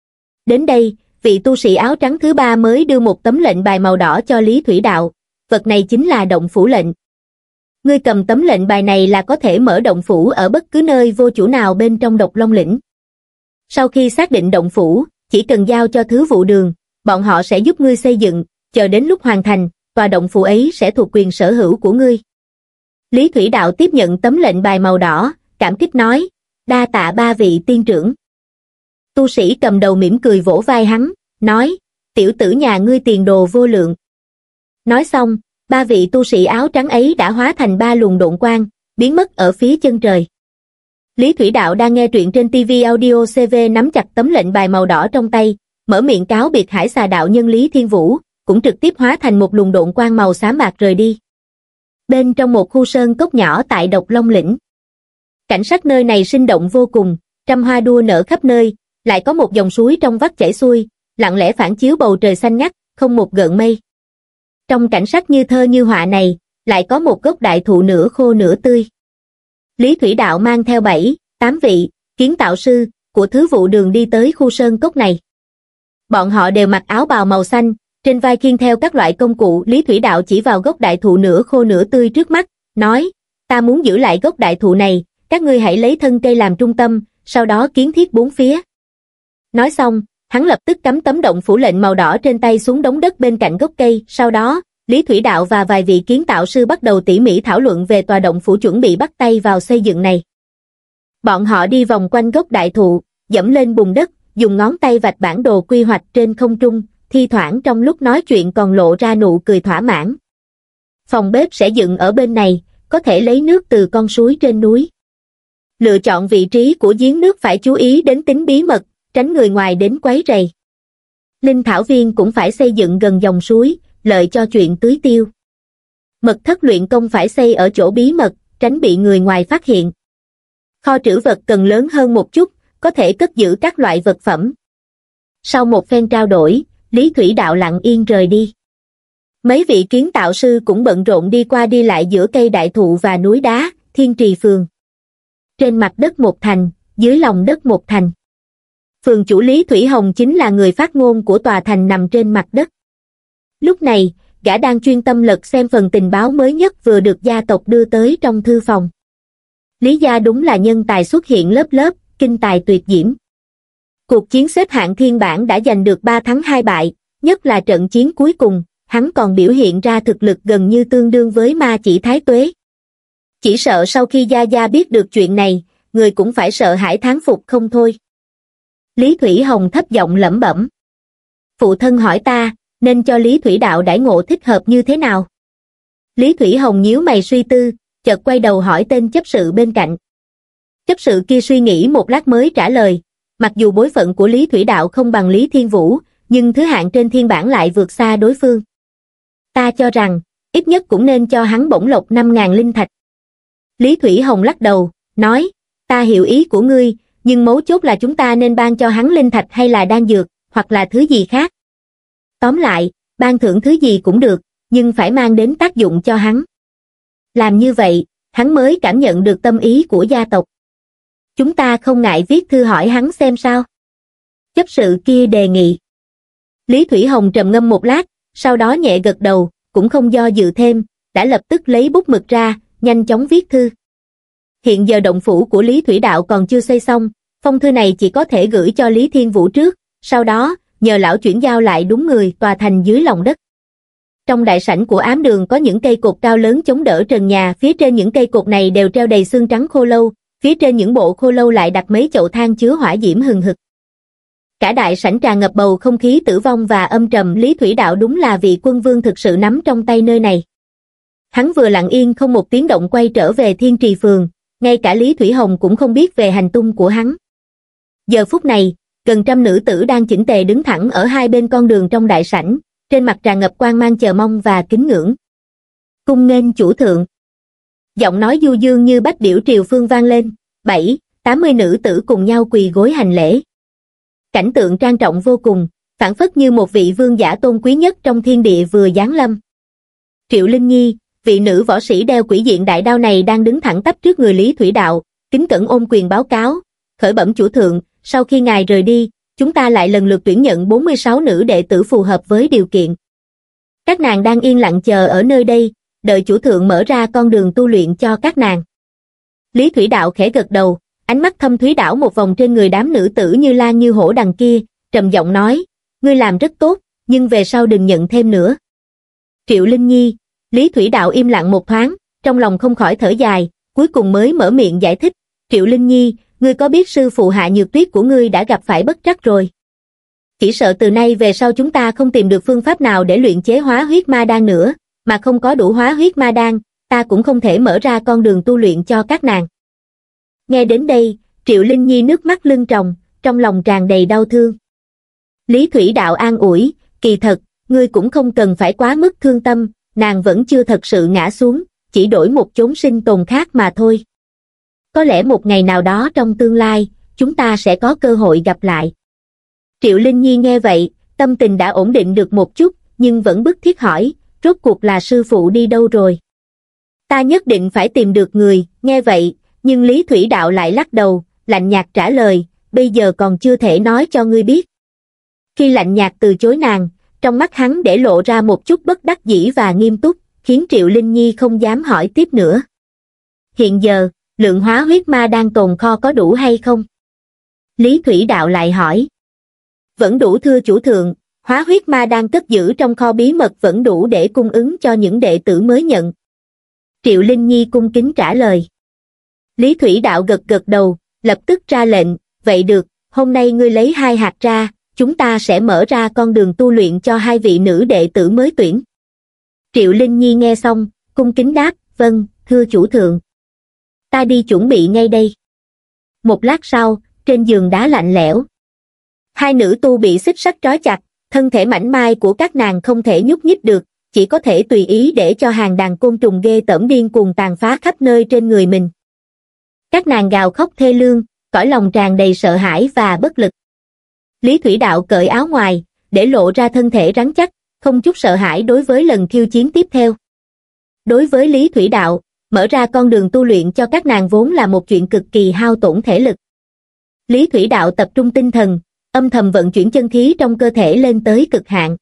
Đến đây, vị tu sĩ áo trắng thứ ba mới đưa một tấm lệnh bài màu đỏ cho Lý Thủy Đạo, vật này chính là động phủ lệnh. Ngươi cầm tấm lệnh bài này là có thể mở động phủ ở bất cứ nơi vô chủ nào bên trong Độc Long Lĩnh. Sau khi xác định động phủ, chỉ cần giao cho thứ vụ đường, bọn họ sẽ giúp ngươi xây dựng, chờ đến lúc hoàn thành, tòa động phủ ấy sẽ thuộc quyền sở hữu của ngươi. Lý Thủy Đạo tiếp nhận tấm lệnh bài màu đỏ, cảm kích nói, đa tạ ba vị tiên trưởng. Tu sĩ cầm đầu mỉm cười vỗ vai hắn, nói, tiểu tử nhà ngươi tiền đồ vô lượng. Nói xong, ba vị tu sĩ áo trắng ấy đã hóa thành ba luồng độn quang, biến mất ở phía chân trời. Lý Thủy Đạo đang nghe truyện trên ti vi Audio xê vê nắm chặt tấm lệnh bài màu đỏ trong tay, mở miệng cáo biệt Hải Xà đạo nhân Lý Thiên Vũ, cũng trực tiếp hóa thành một luồng độn quang màu xám bạc rời đi. Bên trong một khu sơn cốc nhỏ tại Độc Long Lĩnh. Cảnh sắc nơi này sinh động vô cùng, trăm hoa đua nở khắp nơi, lại có một dòng suối trong vắt chảy xuôi, lặng lẽ phản chiếu bầu trời xanh ngắt, không một gợn mây. Trong cảnh sắc như thơ như họa này, lại có một gốc đại thụ nửa khô nửa tươi. Lý Thủy Đạo mang theo bảy, tám vị, kiến tạo sư, của thứ vụ đường đi tới khu sơn cốc này. Bọn họ đều mặc áo bào màu xanh, trên vai khiêng theo các loại công cụ. Lý Thủy Đạo chỉ vào gốc đại thụ nửa khô nửa tươi trước mắt, nói, ta muốn giữ lại gốc đại thụ này, các ngươi hãy lấy thân cây làm trung tâm, sau đó kiến thiết bốn phía. Nói xong, hắn lập tức cắm tấm động phủ lệnh màu đỏ trên tay xuống đống đất bên cạnh gốc cây, sau đó, Lý Thủy Đạo và vài vị kiến tạo sư bắt đầu tỉ mỉ thảo luận về tòa động phủ chuẩn bị bắt tay vào xây dựng này. Bọn họ đi vòng quanh gốc đại thụ, dẫm lên bùn đất, dùng ngón tay vạch bản đồ quy hoạch trên không trung, thi thoảng trong lúc nói chuyện còn lộ ra nụ cười thỏa mãn. Phòng bếp sẽ dựng ở bên này, có thể lấy nước từ con suối trên núi. Lựa chọn vị trí của giếng nước phải chú ý đến tính bí mật, tránh người ngoài đến quấy rầy. Linh thảo viên cũng phải xây dựng gần dòng suối, lợi cho chuyện tưới tiêu. Mật thất luyện công phải xây ở chỗ bí mật, tránh bị người ngoài phát hiện. Kho trữ vật cần lớn hơn một chút, có thể cất giữ các loại vật phẩm. Sau một phen trao đổi, Lý Thủy Đạo lặng yên rời đi. Mấy vị kiến tạo sư cũng bận rộn đi qua đi lại giữa cây đại thụ và núi đá, Thiên Trì Phường. Trên mặt đất một thành, dưới lòng đất một thành. Phường chủ Lý Thủy Hồng chính là người phát ngôn của tòa thành nằm trên mặt đất. Lúc này, gã đang chuyên tâm lật xem phần tình báo mới nhất vừa được gia tộc đưa tới trong thư phòng. Lý gia đúng là nhân tài xuất hiện lớp lớp, kinh tài tuyệt diễm. Cuộc chiến xếp hạng thiên bảng đã giành được ba thắng hai bại, nhất là trận chiến cuối cùng, hắn còn biểu hiện ra thực lực gần như tương đương với Ma Chỉ Thái Tuế. Chỉ sợ sau khi Gia Gia biết được chuyện này, người cũng phải sợ hãi thán phục không thôi. Lý Thủy Hồng thấp giọng lẩm bẩm. Phụ thân hỏi ta, nên cho Lý Thủy Đạo đãi ngộ thích hợp như thế nào? Lý Thủy Hồng nhíu mày suy tư, chợt quay đầu hỏi tên chấp sự bên cạnh. Chấp sự kia suy nghĩ một lát mới trả lời, mặc dù bối phận của Lý Thủy Đạo không bằng Lý Thiên Vũ, nhưng thứ hạng trên thiên bảng lại vượt xa đối phương. Ta cho rằng, ít nhất cũng nên cho hắn bổng lộc năm ngàn linh thạch. Lý Thủy Hồng lắc đầu, nói, ta hiểu ý của ngươi, nhưng mấu chốt là chúng ta nên ban cho hắn linh thạch hay là đan dược, hoặc là thứ gì khác. Tóm lại, ban thưởng thứ gì cũng được, nhưng phải mang đến tác dụng cho hắn. Làm như vậy, hắn mới cảm nhận được tâm ý của gia tộc. Chúng ta không ngại viết thư hỏi hắn xem sao. Chấp sự kia đề nghị. Lý Thủy Hồng trầm ngâm một lát, sau đó nhẹ gật đầu, cũng không do dự thêm, đã lập tức lấy bút mực ra, nhanh chóng viết thư. Hiện giờ động phủ của Lý Thủy Đạo còn chưa xây xong, phong thư này chỉ có thể gửi cho Lý Thiên Vũ trước, sau đó, nhờ lão chuyển giao lại đúng người tòa thành dưới lòng đất. Trong đại sảnh của ám đường có những cây cột cao lớn chống đỡ trần nhà, phía trên những cây cột này đều treo đầy xương trắng khô lâu, phía trên những bộ khô lâu lại đặt mấy chậu than chứa hỏa diễm hừng hực. Cả đại sảnh tràn ngập bầu không khí tử vong và âm trầm. Lý Thủy Đạo đúng là vị quân vương thực sự nắm trong tay nơi này. Hắn vừa lặng yên không một tiếng động quay trở về Thiên Trì Phường, ngay cả Lý Thủy Hồng cũng không biết về hành tung của hắn. Giờ phút này, gần trăm nữ tử đang chỉnh tề đứng thẳng ở hai bên con đường trong đại sảnh, trên mặt tràn ngập quang mang chờ mong và kính ngưỡng. Cung nghênh chủ thượng. Giọng nói du dương như bách điểu triều phương vang lên, bảy, tám mươi nữ tử cùng nhau quỳ gối hành lễ. Cảnh tượng trang trọng vô cùng, phảng phất như một vị vương giả tôn quý nhất trong thiên địa vừa giáng lâm. Triệu Linh Nhi, vị nữ võ sĩ đeo quỷ diện đại đao này đang đứng thẳng tắp trước người Lý Thủy Đạo, kính cẩn ôm quyền báo cáo, khởi bẩm chủ thượng, sau khi ngài rời đi, chúng ta lại lần lượt tuyển nhận bốn mươi sáu nữ đệ tử phù hợp với điều kiện. Các nàng đang yên lặng chờ ở nơi đây, đợi chủ thượng mở ra con đường tu luyện cho các nàng. Lý Thủy Đạo khẽ gật đầu, ánh mắt thâm thúy đảo một vòng trên người đám nữ tử như lan như hổ đằng kia, trầm giọng nói, ngươi làm rất tốt, nhưng về sau đừng nhận thêm nữa. Triệu Linh Nhi, Lý Thủy Đạo im lặng một thoáng, trong lòng không khỏi thở dài, cuối cùng mới mở miệng giải thích, Triệu Linh Nhi, ngươi có biết sư phụ Hạ Nhược Tuyết của ngươi đã gặp phải bất trắc rồi. Chỉ sợ từ nay về sau chúng ta không tìm được phương pháp nào để luyện chế hóa huyết ma đan nữa, mà không có đủ hóa huyết ma đan, ta cũng không thể mở ra con đường tu luyện cho các nàng. Nghe đến đây, Triệu Linh Nhi nước mắt lưng tròng, trong lòng tràn đầy đau thương. Lý Thủy Đạo an ủi, kỳ thật, ngươi cũng không cần phải quá mức thương tâm, nàng vẫn chưa thật sự ngã xuống, chỉ đổi một chốn sinh tồn khác mà thôi. Có lẽ một ngày nào đó trong tương lai, chúng ta sẽ có cơ hội gặp lại. Triệu Linh Nhi nghe vậy, tâm tình đã ổn định được một chút, nhưng vẫn bức thiết hỏi, rốt cuộc là sư phụ đi đâu rồi? Ta nhất định phải tìm được người, nghe vậy, nhưng Lý Thủy Đạo lại lắc đầu, lạnh nhạt trả lời, bây giờ còn chưa thể nói cho ngươi biết. Khi lạnh nhạt từ chối nàng, trong mắt hắn để lộ ra một chút bất đắc dĩ và nghiêm túc, khiến Triệu Linh Nhi không dám hỏi tiếp nữa. Hiện giờ, lượng hóa huyết ma đang tồn kho có đủ hay không? Lý Thủy Đạo lại hỏi. Vẫn đủ thưa chủ thượng, hóa huyết ma đang cất giữ trong kho bí mật vẫn đủ để cung ứng cho những đệ tử mới nhận. Triệu Linh Nhi cung kính trả lời. Lý Thủy Đạo gật gật đầu, lập tức ra lệnh, vậy được, hôm nay ngươi lấy hai hạt ra, chúng ta sẽ mở ra con đường tu luyện cho hai vị nữ đệ tử mới tuyển. Triệu Linh Nhi nghe xong, cung kính đáp, vâng, thưa chủ thượng. Ta đi chuẩn bị ngay đây. Một lát sau, trên giường đá lạnh lẽo. Hai nữ tu bị xích sắt trói chặt, thân thể mảnh mai của các nàng không thể nhúc nhích được, chỉ có thể tùy ý để cho hàng đàn côn trùng ghê tởm điên cuồng tàn phá khắp nơi trên người mình. Các nàng gào khóc thê lương, cõi lòng tràn đầy sợ hãi và bất lực. Lý Thủy Đạo cởi áo ngoài, để lộ ra thân thể rắn chắc, không chút sợ hãi đối với lần khiêu chiến tiếp theo. Đối với Lý Thủy Đạo, mở ra con đường tu luyện cho các nàng vốn là một chuyện cực kỳ hao tổn thể lực. Lý Thủy Đạo tập trung tinh thần, âm thầm vận chuyển chân khí trong cơ thể lên tới cực hạn.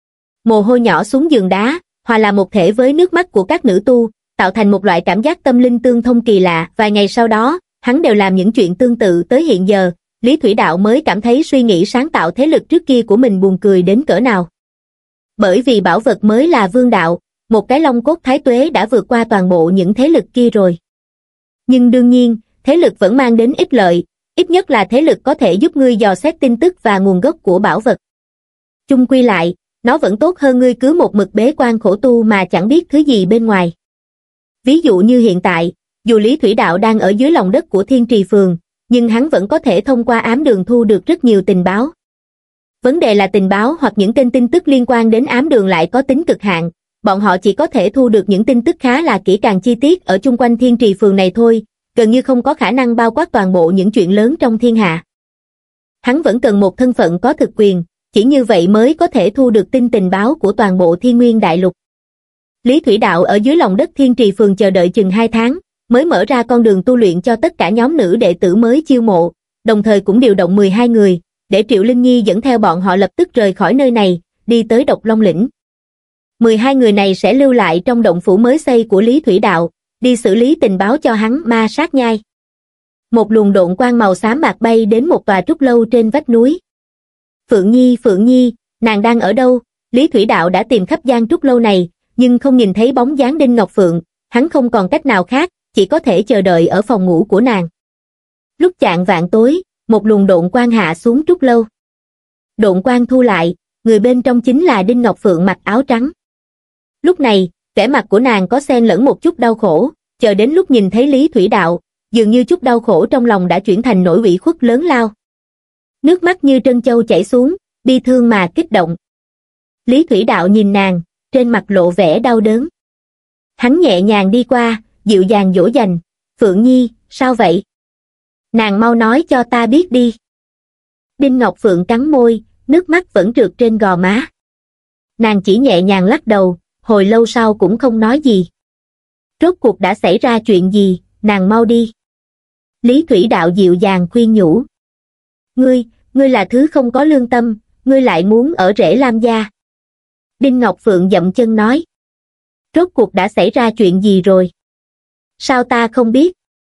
Mồ hôi nhỏ xuống giường đá, hòa là một thể với nước mắt của các nữ tu, tạo thành một loại cảm giác tâm linh tương thông kỳ lạ. Vài ngày sau đó, hắn đều làm những chuyện tương tự tới hiện giờ, Lý Thủy Đạo mới cảm thấy suy nghĩ sáng tạo thế lực trước kia của mình buồn cười đến cỡ nào. Bởi vì bảo vật mới là vương đạo, một cái long cốt thái tuế đã vượt qua toàn bộ những thế lực kia rồi. Nhưng đương nhiên, thế lực vẫn mang đến ích lợi, ít nhất là thế lực có thể giúp ngươi dò xét tin tức và nguồn gốc của bảo vật. Chung quy lại, nó vẫn tốt hơn ngươi cứ một mực bế quan khổ tu mà chẳng biết thứ gì bên ngoài. Ví dụ như hiện tại, dù Lý Thủy Đạo đang ở dưới lòng đất của Thiên Trì Phường, nhưng hắn vẫn có thể thông qua ám đường thu được rất nhiều tình báo. Vấn đề là tình báo hoặc những kênh tin tức liên quan đến ám đường lại có tính cực hạn, bọn họ chỉ có thể thu được những tin tức khá là kỹ càng chi tiết ở chung quanh Thiên Trì Phường này thôi, gần như không có khả năng bao quát toàn bộ những chuyện lớn trong thiên hạ. Hắn vẫn cần một thân phận có thực quyền, chỉ như vậy mới có thể thu được tin tình báo của toàn bộ Thiên Nguyên Đại Lục. Lý Thủy Đạo ở dưới lòng đất Thiên Trì Phường chờ đợi chừng hai tháng, mới mở ra con đường tu luyện cho tất cả nhóm nữ đệ tử mới chiêu mộ, đồng thời cũng điều động mười hai người, để Triệu Linh Nhi dẫn theo bọn họ lập tức rời khỏi nơi này, đi tới Độc Long Lĩnh. mười hai người này sẽ lưu lại trong động phủ mới xây của Lý Thủy Đạo, đi xử lý tình báo cho hắn ma sát nhai. Một luồng độn quang màu xám bạc bay đến một tòa trúc lâu trên vách núi. Phượng Nhi, Phượng Nhi, nàng đang ở đâu? Lý Thủy Đạo đã tìm khắp gian trúc lâu này, nhưng không nhìn thấy bóng dáng Đinh Ngọc Phượng, hắn không còn cách nào khác, chỉ có thể chờ đợi ở phòng ngủ của nàng. Lúc chạng vạng tối, một luồng độn quang hạ xuống trúc lâu. Độn quang thu lại, người bên trong chính là Đinh Ngọc Phượng mặc áo trắng. Lúc này, vẻ mặt của nàng có xen lẫn một chút đau khổ, chờ đến lúc nhìn thấy Lý Thủy Đạo, dường như chút đau khổ trong lòng đã chuyển thành nỗi ủy khuất lớn lao. Nước mắt như trân châu chảy xuống, bi thương mà kích động. Lý Thủy Đạo nhìn nàng, trên mặt lộ vẻ đau đớn. Hắn nhẹ nhàng đi qua, dịu dàng dỗ dành, Phượng Nhi, sao vậy? Nàng mau nói cho ta biết đi. Đinh Ngọc Phượng cắn môi, nước mắt vẫn trượt trên gò má. Nàng chỉ nhẹ nhàng lắc đầu, hồi lâu sau cũng không nói gì. Rốt cuộc đã xảy ra chuyện gì, nàng mau đi. Lý Thủy Đạo dịu dàng khuyên nhủ. Ngươi, ngươi là thứ không có lương tâm, ngươi lại muốn ở rễ Lam gia. Đinh Ngọc Phượng dậm chân nói. Rốt cuộc đã xảy ra chuyện gì rồi? Sao ta không biết?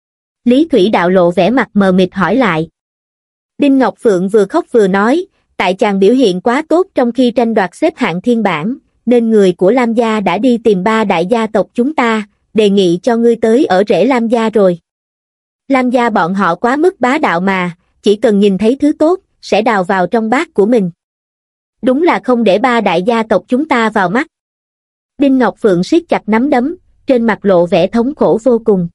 Lý Thủy Đạo lộ vẻ mặt mờ mịt hỏi lại. Đinh Ngọc Phượng vừa khóc vừa nói, tại chàng biểu hiện quá tốt trong khi tranh đoạt xếp hạng thiên bảng, nên người của Lam gia đã đi tìm ba đại gia tộc chúng ta, đề nghị cho ngươi tới ở rễ Lam gia rồi. Lam gia bọn họ quá mức bá đạo mà, chỉ cần nhìn thấy thứ tốt, sẽ đào vào trong bát của mình. Đúng là không để ba đại gia tộc chúng ta vào mắt. Đinh Ngọc Phượng siết chặt nắm đấm, trên mặt lộ vẻ thống khổ vô cùng.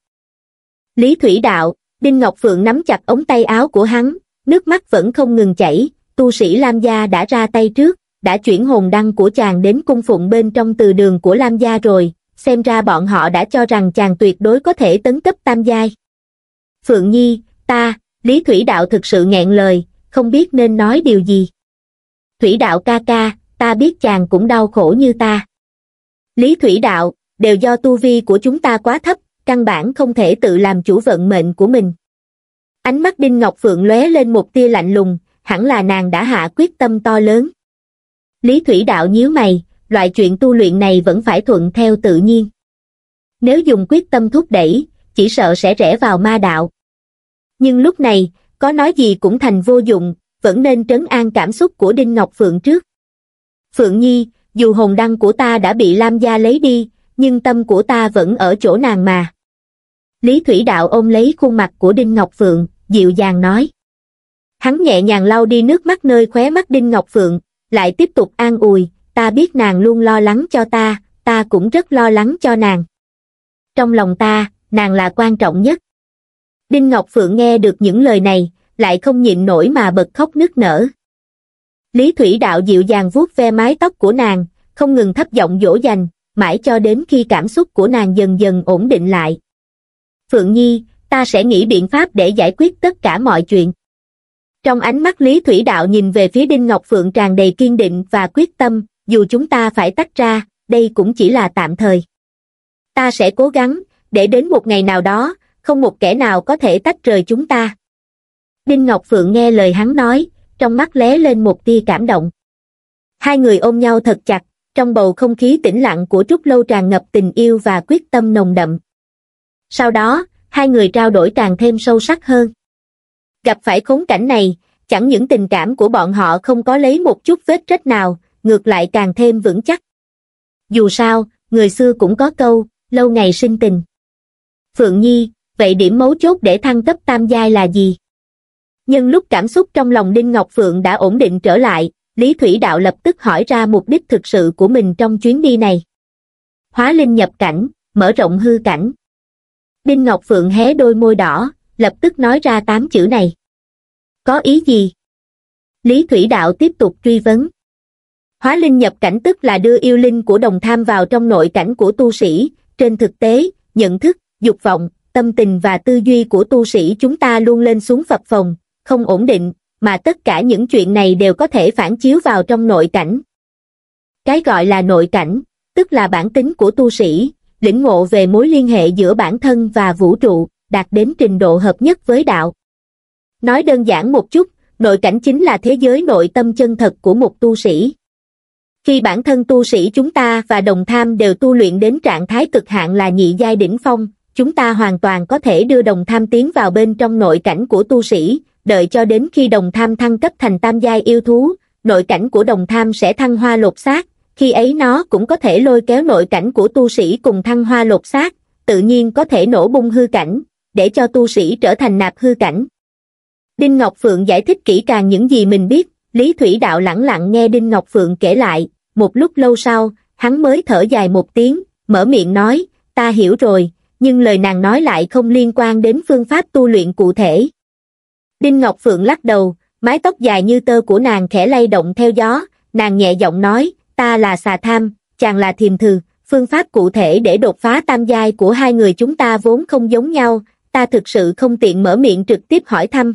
Lý Thủy Đạo, Đinh Ngọc Phượng nắm chặt ống tay áo của hắn, nước mắt vẫn không ngừng chảy, tu sĩ Lam gia đã ra tay trước, đã chuyển hồn đăng của chàng đến cung phụng bên trong từ đường của Lam gia rồi, xem ra bọn họ đã cho rằng chàng tuyệt đối có thể tấn cấp tam giai. Phượng Nhi, ta, Lý Thủy Đạo thực sự nghẹn lời, không biết nên nói điều gì. Thủy Đạo ca ca, ta biết chàng cũng đau khổ như ta. Lý Thủy Đạo, đều do tu vi của chúng ta quá thấp, căn bản không thể tự làm chủ vận mệnh của mình. Ánh mắt Đinh Ngọc Phượng lóe lên một tia lạnh lùng, hẳn là nàng đã hạ quyết tâm to lớn. Lý Thủy Đạo nhíu mày, loại chuyện tu luyện này vẫn phải thuận theo tự nhiên. Nếu dùng quyết tâm thúc đẩy, chỉ sợ sẽ rẽ vào ma đạo. Nhưng lúc này, có nói gì cũng thành vô dụng, vẫn nên trấn an cảm xúc của Đinh Ngọc Phượng trước. Phượng Nhi, dù hồn đăng của ta đã bị Lam gia lấy đi, nhưng tâm của ta vẫn ở chỗ nàng mà. Lý Thủy Đạo ôm lấy khuôn mặt của Đinh Ngọc Phượng, dịu dàng nói. Hắn nhẹ nhàng lau đi nước mắt nơi khóe mắt Đinh Ngọc Phượng, lại tiếp tục an ủi, ta biết nàng luôn lo lắng cho ta, ta cũng rất lo lắng cho nàng. Trong lòng ta, nàng là quan trọng nhất. Đinh Ngọc Phượng nghe được những lời này, lại không nhịn nổi mà bật khóc nức nở. Lý Thủy Đạo dịu dàng vuốt ve mái tóc của nàng, không ngừng thấp giọng dỗ dành, mãi cho đến khi cảm xúc của nàng dần dần ổn định lại. Phượng Nhi, ta sẽ nghĩ biện pháp để giải quyết tất cả mọi chuyện. Trong ánh mắt Lý Thủy Đạo nhìn về phía Đinh Ngọc Phượng tràn đầy kiên định và quyết tâm, dù chúng ta phải tách ra, đây cũng chỉ là tạm thời. Ta sẽ cố gắng, để đến một ngày nào đó, không một kẻ nào có thể tách rời chúng ta. Đinh Ngọc Phượng nghe lời hắn nói, trong mắt lóe lên một tia cảm động. Hai người ôm nhau thật chặt, trong bầu không khí tĩnh lặng của Trúc Lâu tràn ngập tình yêu và quyết tâm nồng đậm. Sau đó, hai người trao đổi càng thêm sâu sắc hơn. Gặp phải khốn cảnh này, chẳng những tình cảm của bọn họ không có lấy một chút vết rách nào, ngược lại càng thêm vững chắc. Dù sao, người xưa cũng có câu, lâu ngày sinh tình. Phượng Nhi, vậy điểm mấu chốt để thăng cấp tam giai là gì? Nhưng lúc cảm xúc trong lòng Đinh Ngọc Phượng đã ổn định trở lại, Lý Thủy Đạo lập tức hỏi ra mục đích thực sự của mình trong chuyến đi này. Hóa linh nhập cảnh, mở rộng hư cảnh. Đinh Ngọc Phượng hé đôi môi đỏ, lập tức nói ra tám chữ này. Có ý gì? Lý Thủy Đạo tiếp tục truy vấn. Hóa linh nhập cảnh tức là đưa yêu linh của đồng tham vào trong nội cảnh của tu sĩ, trên thực tế, nhận thức, dục vọng, tâm tình và tư duy của tu sĩ chúng ta luôn lên xuống phập phồng, không ổn định, mà tất cả những chuyện này đều có thể phản chiếu vào trong nội cảnh. Cái gọi là nội cảnh, tức là bản tính của tu sĩ, lĩnh ngộ về mối liên hệ giữa bản thân và vũ trụ, đạt đến trình độ hợp nhất với đạo. Nói đơn giản một chút, nội cảnh chính là thế giới nội tâm chân thật của một tu sĩ. Khi bản thân tu sĩ chúng ta và đồng tham đều tu luyện đến trạng thái cực hạn là nhị giai đỉnh phong, chúng ta hoàn toàn có thể đưa đồng tham tiến vào bên trong nội cảnh của tu sĩ, đợi cho đến khi đồng tham thăng cấp thành tam giai yêu thú, nội cảnh của đồng tham sẽ thăng hoa lột xác, khi ấy nó cũng có thể lôi kéo nội cảnh của tu sĩ cùng thăng hoa lột xác, tự nhiên có thể nổ bung hư cảnh, để cho tu sĩ trở thành nạp hư cảnh. Đinh Ngọc Phượng giải thích kỹ càng những gì mình biết, Lý Thủy Đạo lẳng lặng nghe Đinh Ngọc Phượng kể lại, một lúc lâu sau, hắn mới thở dài một tiếng, mở miệng nói, ta hiểu rồi, nhưng lời nàng nói lại không liên quan đến phương pháp tu luyện cụ thể. Đinh Ngọc Phượng lắc đầu, mái tóc dài như tơ của nàng khẽ lay động theo gió, nàng nhẹ giọng nói, ta là xà tham, chàng là thiềm thừ, phương pháp cụ thể để đột phá tam giai của hai người chúng ta vốn không giống nhau, ta thực sự không tiện mở miệng trực tiếp hỏi thăm.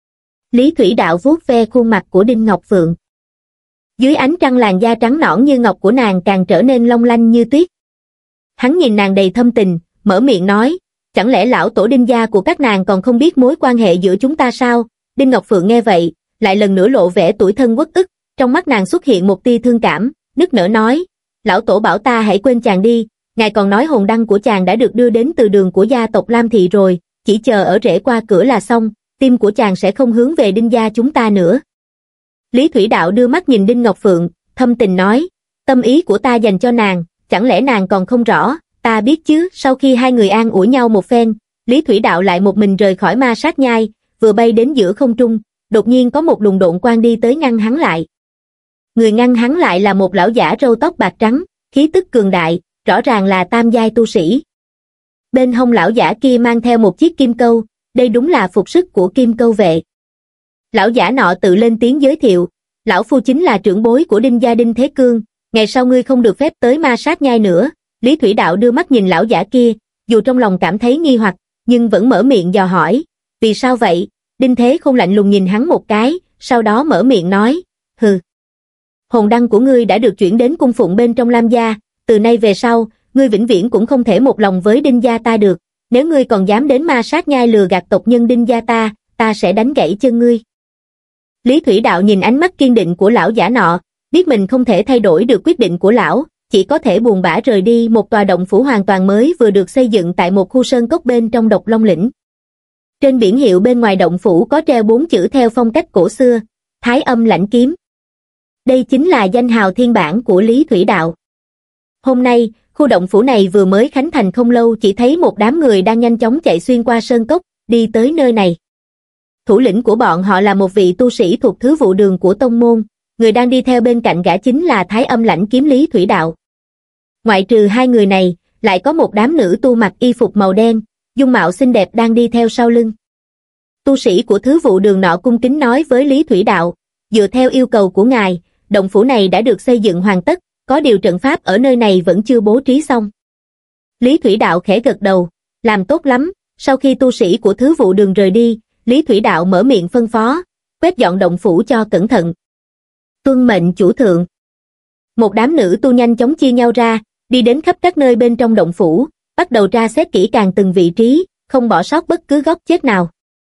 Lý Thủy Đạo vuốt ve khuôn mặt của Đinh Ngọc Phượng. Dưới ánh trăng làn da trắng nõn như ngọc của nàng càng trở nên long lanh như tuyết. Hắn nhìn nàng đầy thâm tình, mở miệng nói, chẳng lẽ lão tổ Đinh gia của các nàng còn không biết mối quan hệ giữa chúng ta sao? Đinh Ngọc Phượng nghe vậy, lại lần nữa lộ vẻ tủi thân uất ức, trong mắt nàng xuất hiện một tia thương cảm, nức nở nói, lão tổ bảo ta hãy quên chàng đi, ngài còn nói hồn đăng của chàng đã được đưa đến từ đường của gia tộc Lam Thị rồi, chỉ chờ ở rễ qua cửa là xong, tim của chàng sẽ không hướng về Đinh gia chúng ta nữa. Lý Thủy Đạo đưa mắt nhìn Đinh Ngọc Phượng, thâm tình nói, tâm ý của ta dành cho nàng, chẳng lẽ nàng còn không rõ, ta biết chứ. Sau khi hai người an ủi nhau một phen, Lý Thủy Đạo lại một mình rời khỏi ma sát nhai, vừa bay đến giữa không trung, đột nhiên có một luồng độn quang đi tới ngăn hắn lại. Người ngăn hắn lại là một lão giả râu tóc bạc trắng, khí tức cường đại, rõ ràng là tam giai tu sĩ. Bên hông lão giả kia mang theo một chiếc kim câu, đây đúng là phục sức của kim câu vệ. Lão giả nọ tự lên tiếng giới thiệu, lão phu chính là trưởng bối của Đinh gia Đinh Thế Cương, ngày sau ngươi không được phép tới ma sát nhai nữa. Lý Thủy Đạo đưa mắt nhìn lão giả kia, dù trong lòng cảm thấy nghi hoặc, nhưng vẫn mở miệng dò hỏi, vì sao vậy? Đinh Thế Khôn lạnh lùng nhìn hắn một cái, sau đó mở miệng nói, hừ. Hồn đăng của ngươi đã được chuyển đến cung phụng bên trong Lam gia, từ nay về sau, ngươi vĩnh viễn cũng không thể một lòng với Đinh gia ta được, nếu ngươi còn dám đến ma sát nhai lừa gạt tộc nhân Đinh gia ta, ta sẽ đánh gãy chân ngươi. Lý Thủy Đạo nhìn ánh mắt kiên định của lão giả nọ, biết mình không thể thay đổi được quyết định của lão, chỉ có thể buồn bã rời đi một tòa động phủ hoàn toàn mới vừa được xây dựng tại một khu sơn cốc bên trong Độc Long Lĩnh. Trên biển hiệu bên ngoài động phủ có treo bốn chữ theo phong cách cổ xưa, Thái Âm Lãnh Kiếm. Đây chính là danh hào thiên bản của Lý Thủy Đạo. Hôm nay, khu động phủ này vừa mới khánh thành không lâu, chỉ thấy một đám người đang nhanh chóng chạy xuyên qua sơn cốc, đi tới nơi này. Thủ lĩnh của bọn họ là một vị tu sĩ thuộc thứ vụ đường của tông môn, người đang đi theo bên cạnh gã chính là Thái Âm Lãnh Kiếm Lý Thủy Đạo. Ngoại trừ hai người này, lại có một đám nữ tu mặc y phục màu đen, dung mạo xinh đẹp đang đi theo sau lưng. Tu sĩ của thứ vụ đường nọ cung kính nói với Lý Thủy Đạo, dựa theo yêu cầu của ngài, động phủ này đã được xây dựng hoàn tất, có điều trận pháp ở nơi này vẫn chưa bố trí xong. Lý Thủy Đạo khẽ gật đầu, làm tốt lắm. Sau khi tu sĩ của thứ vụ đường rời đi, Lý Thủy Đạo mở miệng phân phó, quét dọn động phủ cho cẩn thận. Tuân mệnh chủ thượng. Một đám nữ tu nhanh chóng chia nhau ra, đi đến khắp các nơi bên trong động phủ, bắt đầu tra xét kỹ càng từng vị trí, không bỏ sót bất cứ góc chết nào.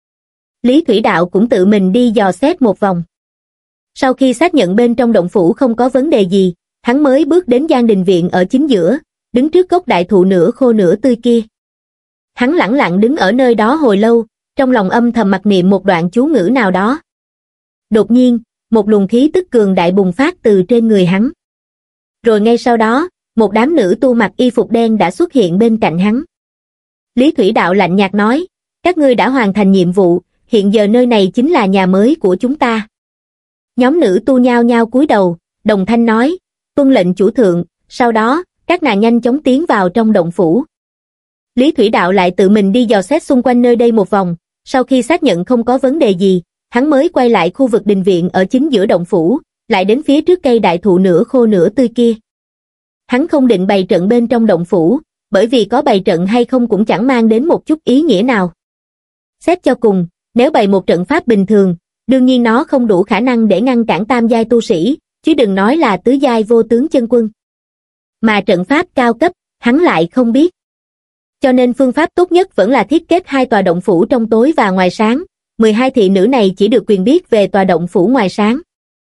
Lý Thủy Đạo cũng tự mình đi dò xét một vòng. Sau khi xác nhận bên trong động phủ không có vấn đề gì, hắn mới bước đến gian đình viện ở chính giữa, đứng trước gốc đại thụ nửa khô nửa tươi kia. Hắn lẳng lặng đứng ở nơi đó hồi lâu, trong lòng âm thầm mặc niệm một đoạn chú ngữ nào đó. Đột nhiên, một luồng khí tức cường đại bùng phát từ trên người hắn. Rồi ngay sau đó, một đám nữ tu mặc y phục đen đã xuất hiện bên cạnh hắn. Lý Thủy Đạo lạnh nhạt nói, các ngươi đã hoàn thành nhiệm vụ, hiện giờ nơi này chính là nhà mới của chúng ta. Nhóm nữ tu nhao nhao cúi đầu, đồng thanh nói, tuân lệnh chủ thượng, sau đó, các nàng nhanh chóng tiến vào trong động phủ. Lý Thủy Đạo lại tự mình đi dò xét xung quanh nơi đây một vòng, sau khi xác nhận không có vấn đề gì, hắn mới quay lại khu vực đình viện ở chính giữa động phủ, lại đến phía trước cây đại thụ nửa khô nửa tươi kia. Hắn không định bày trận bên trong động phủ, bởi vì có bày trận hay không cũng chẳng mang đến một chút ý nghĩa nào. Xét cho cùng, nếu bày một trận pháp bình thường, đương nhiên nó không đủ khả năng để ngăn cản tam giai tu sĩ, chứ đừng nói là tứ giai vô tướng chân quân. Mà trận pháp cao cấp, hắn lại không biết. Cho nên phương pháp tốt nhất vẫn là thiết kết hai tòa động phủ trong tối và ngoài sáng, mười hai thị nữ này chỉ được quyền biết về tòa động phủ ngoài sáng.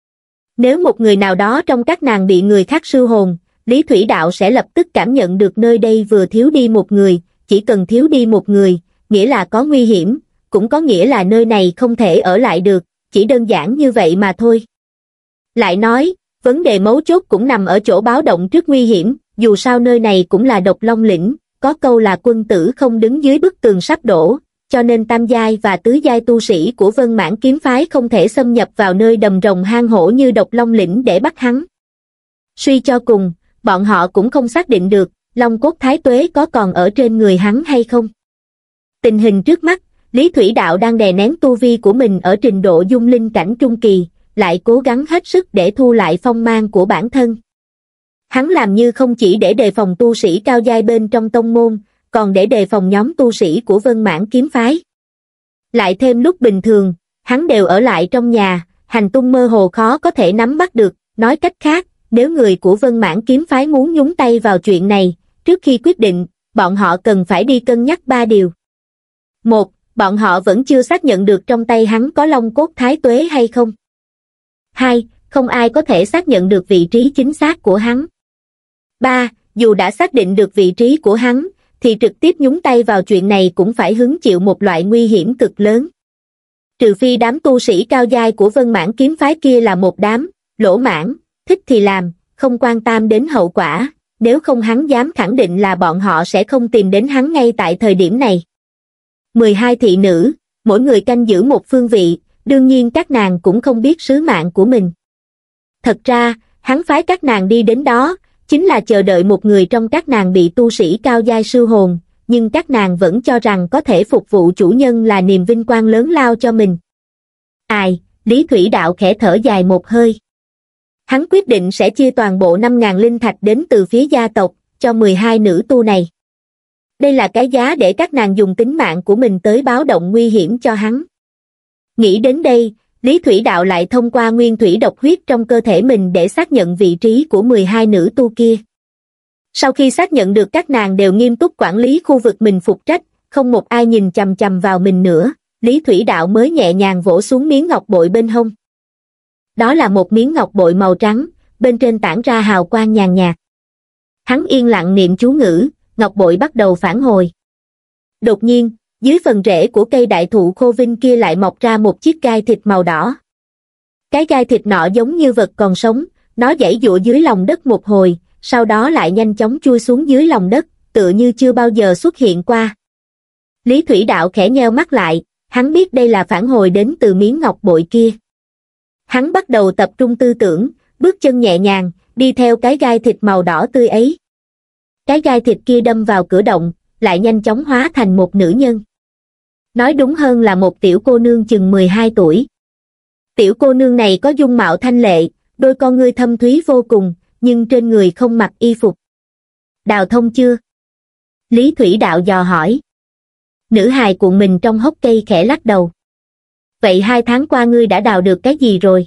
Nếu một người nào đó trong các nàng bị người khác sưu hồn, Lý Thủy Đạo sẽ lập tức cảm nhận được nơi đây vừa thiếu đi một người, chỉ cần thiếu đi một người, nghĩa là có nguy hiểm, cũng có nghĩa là nơi này không thể ở lại được, chỉ đơn giản như vậy mà thôi. Lại nói, vấn đề mấu chốt cũng nằm ở chỗ báo động trước nguy hiểm, dù sao nơi này cũng là Độc Long Lĩnh, có câu là quân tử không đứng dưới bức tường sắp đổ, cho nên tam giai và tứ giai tu sĩ của Vân Mãn kiếm phái không thể xâm nhập vào nơi đầm rồng hang hổ như Độc Long Lĩnh để bắt hắn. Suy cho cùng, bọn họ cũng không xác định được, Long cốt thái tuế có còn ở trên người hắn hay không. Tình hình trước mắt, Lý Thủy Đạo đang đè nén tu vi của mình ở trình độ dung linh cảnh trung kỳ, lại cố gắng hết sức để thu lại phong mang của bản thân. Hắn làm như không chỉ để đề phòng tu sĩ cao giai bên trong tông môn, còn để đề phòng nhóm tu sĩ của Vân Mãn kiếm phái. Lại thêm lúc bình thường, hắn đều ở lại trong nhà, hành tung mơ hồ khó có thể nắm bắt được, nói cách khác, nếu người của Vân Mãn kiếm phái muốn nhúng tay vào chuyện này, trước khi quyết định, bọn họ cần phải đi cân nhắc ba điều. Một, bọn họ vẫn chưa xác nhận được trong tay hắn có Long cốt thái tuế hay không. Hai, không ai có thể xác nhận được vị trí chính xác của hắn. Ba, dù đã xác định được vị trí của hắn, thì trực tiếp nhúng tay vào chuyện này cũng phải hứng chịu một loại nguy hiểm cực lớn. Trừ phi đám tu sĩ cao giai của Vân Mãn kiếm phái kia là một đám lỗ mãn, thích thì làm, không quan tâm đến hậu quả, nếu không hắn dám khẳng định là bọn họ sẽ không tìm đến hắn ngay tại thời điểm này. mười hai thị nữ, mỗi người canh giữ một phương vị, đương nhiên các nàng cũng không biết sứ mạng của mình. Thật ra, hắn phái các nàng đi đến đó, chính là chờ đợi một người trong các nàng bị tu sĩ cao giai sư hồn, nhưng các nàng vẫn cho rằng có thể phục vụ chủ nhân là niềm vinh quang lớn lao cho mình. Ai, Lý Thủy Đạo khẽ thở dài một hơi. Hắn quyết định sẽ chia toàn bộ năm ngàn linh thạch đến từ phía gia tộc, cho mười hai nữ tu này. Đây là cái giá để các nàng dùng tính mạng của mình tới báo động nguy hiểm cho hắn. Nghĩ đến đây, Lý Thủy Đạo lại thông qua nguyên thủy độc huyết trong cơ thể mình để xác nhận vị trí của mười hai nữ tu kia. Sau khi xác nhận được các nàng đều nghiêm túc quản lý khu vực mình phụ trách, không một ai nhìn chằm chằm vào mình nữa, Lý Thủy Đạo mới nhẹ nhàng vỗ xuống miếng ngọc bội bên hông. Đó là một miếng ngọc bội màu trắng, bên trên tản ra hào quang nhàn nhạt. Hắn yên lặng niệm chú ngữ, ngọc bội bắt đầu phản hồi. Đột nhiên, dưới phần rễ của cây đại thụ khô vinh kia lại mọc ra một chiếc gai thịt màu đỏ. Cái gai thịt nọ giống như vật còn sống, nó giãy giụa dưới lòng đất một hồi, sau đó lại nhanh chóng chui xuống dưới lòng đất, tựa như chưa bao giờ xuất hiện qua. Lý Thủy Đạo khẽ nheo mắt lại, hắn biết đây là phản hồi đến từ miếng ngọc bội kia. Hắn bắt đầu tập trung tư tưởng, bước chân nhẹ nhàng, đi theo cái gai thịt màu đỏ tươi ấy. Cái gai thịt kia đâm vào cửa động, lại nhanh chóng hóa thành một nữ nhân. Nói đúng hơn là một tiểu cô nương chừng mười hai tuổi. Tiểu cô nương này có dung mạo thanh lệ, đôi con ngươi thâm thúy vô cùng, nhưng trên người không mặc y phục. Đào thông chưa? Lý Thủy Đạo dò hỏi. Nữ hài cuộn mình trong hốc cây khẽ lắc đầu. Vậy hai tháng qua ngươi đã đào được cái gì rồi?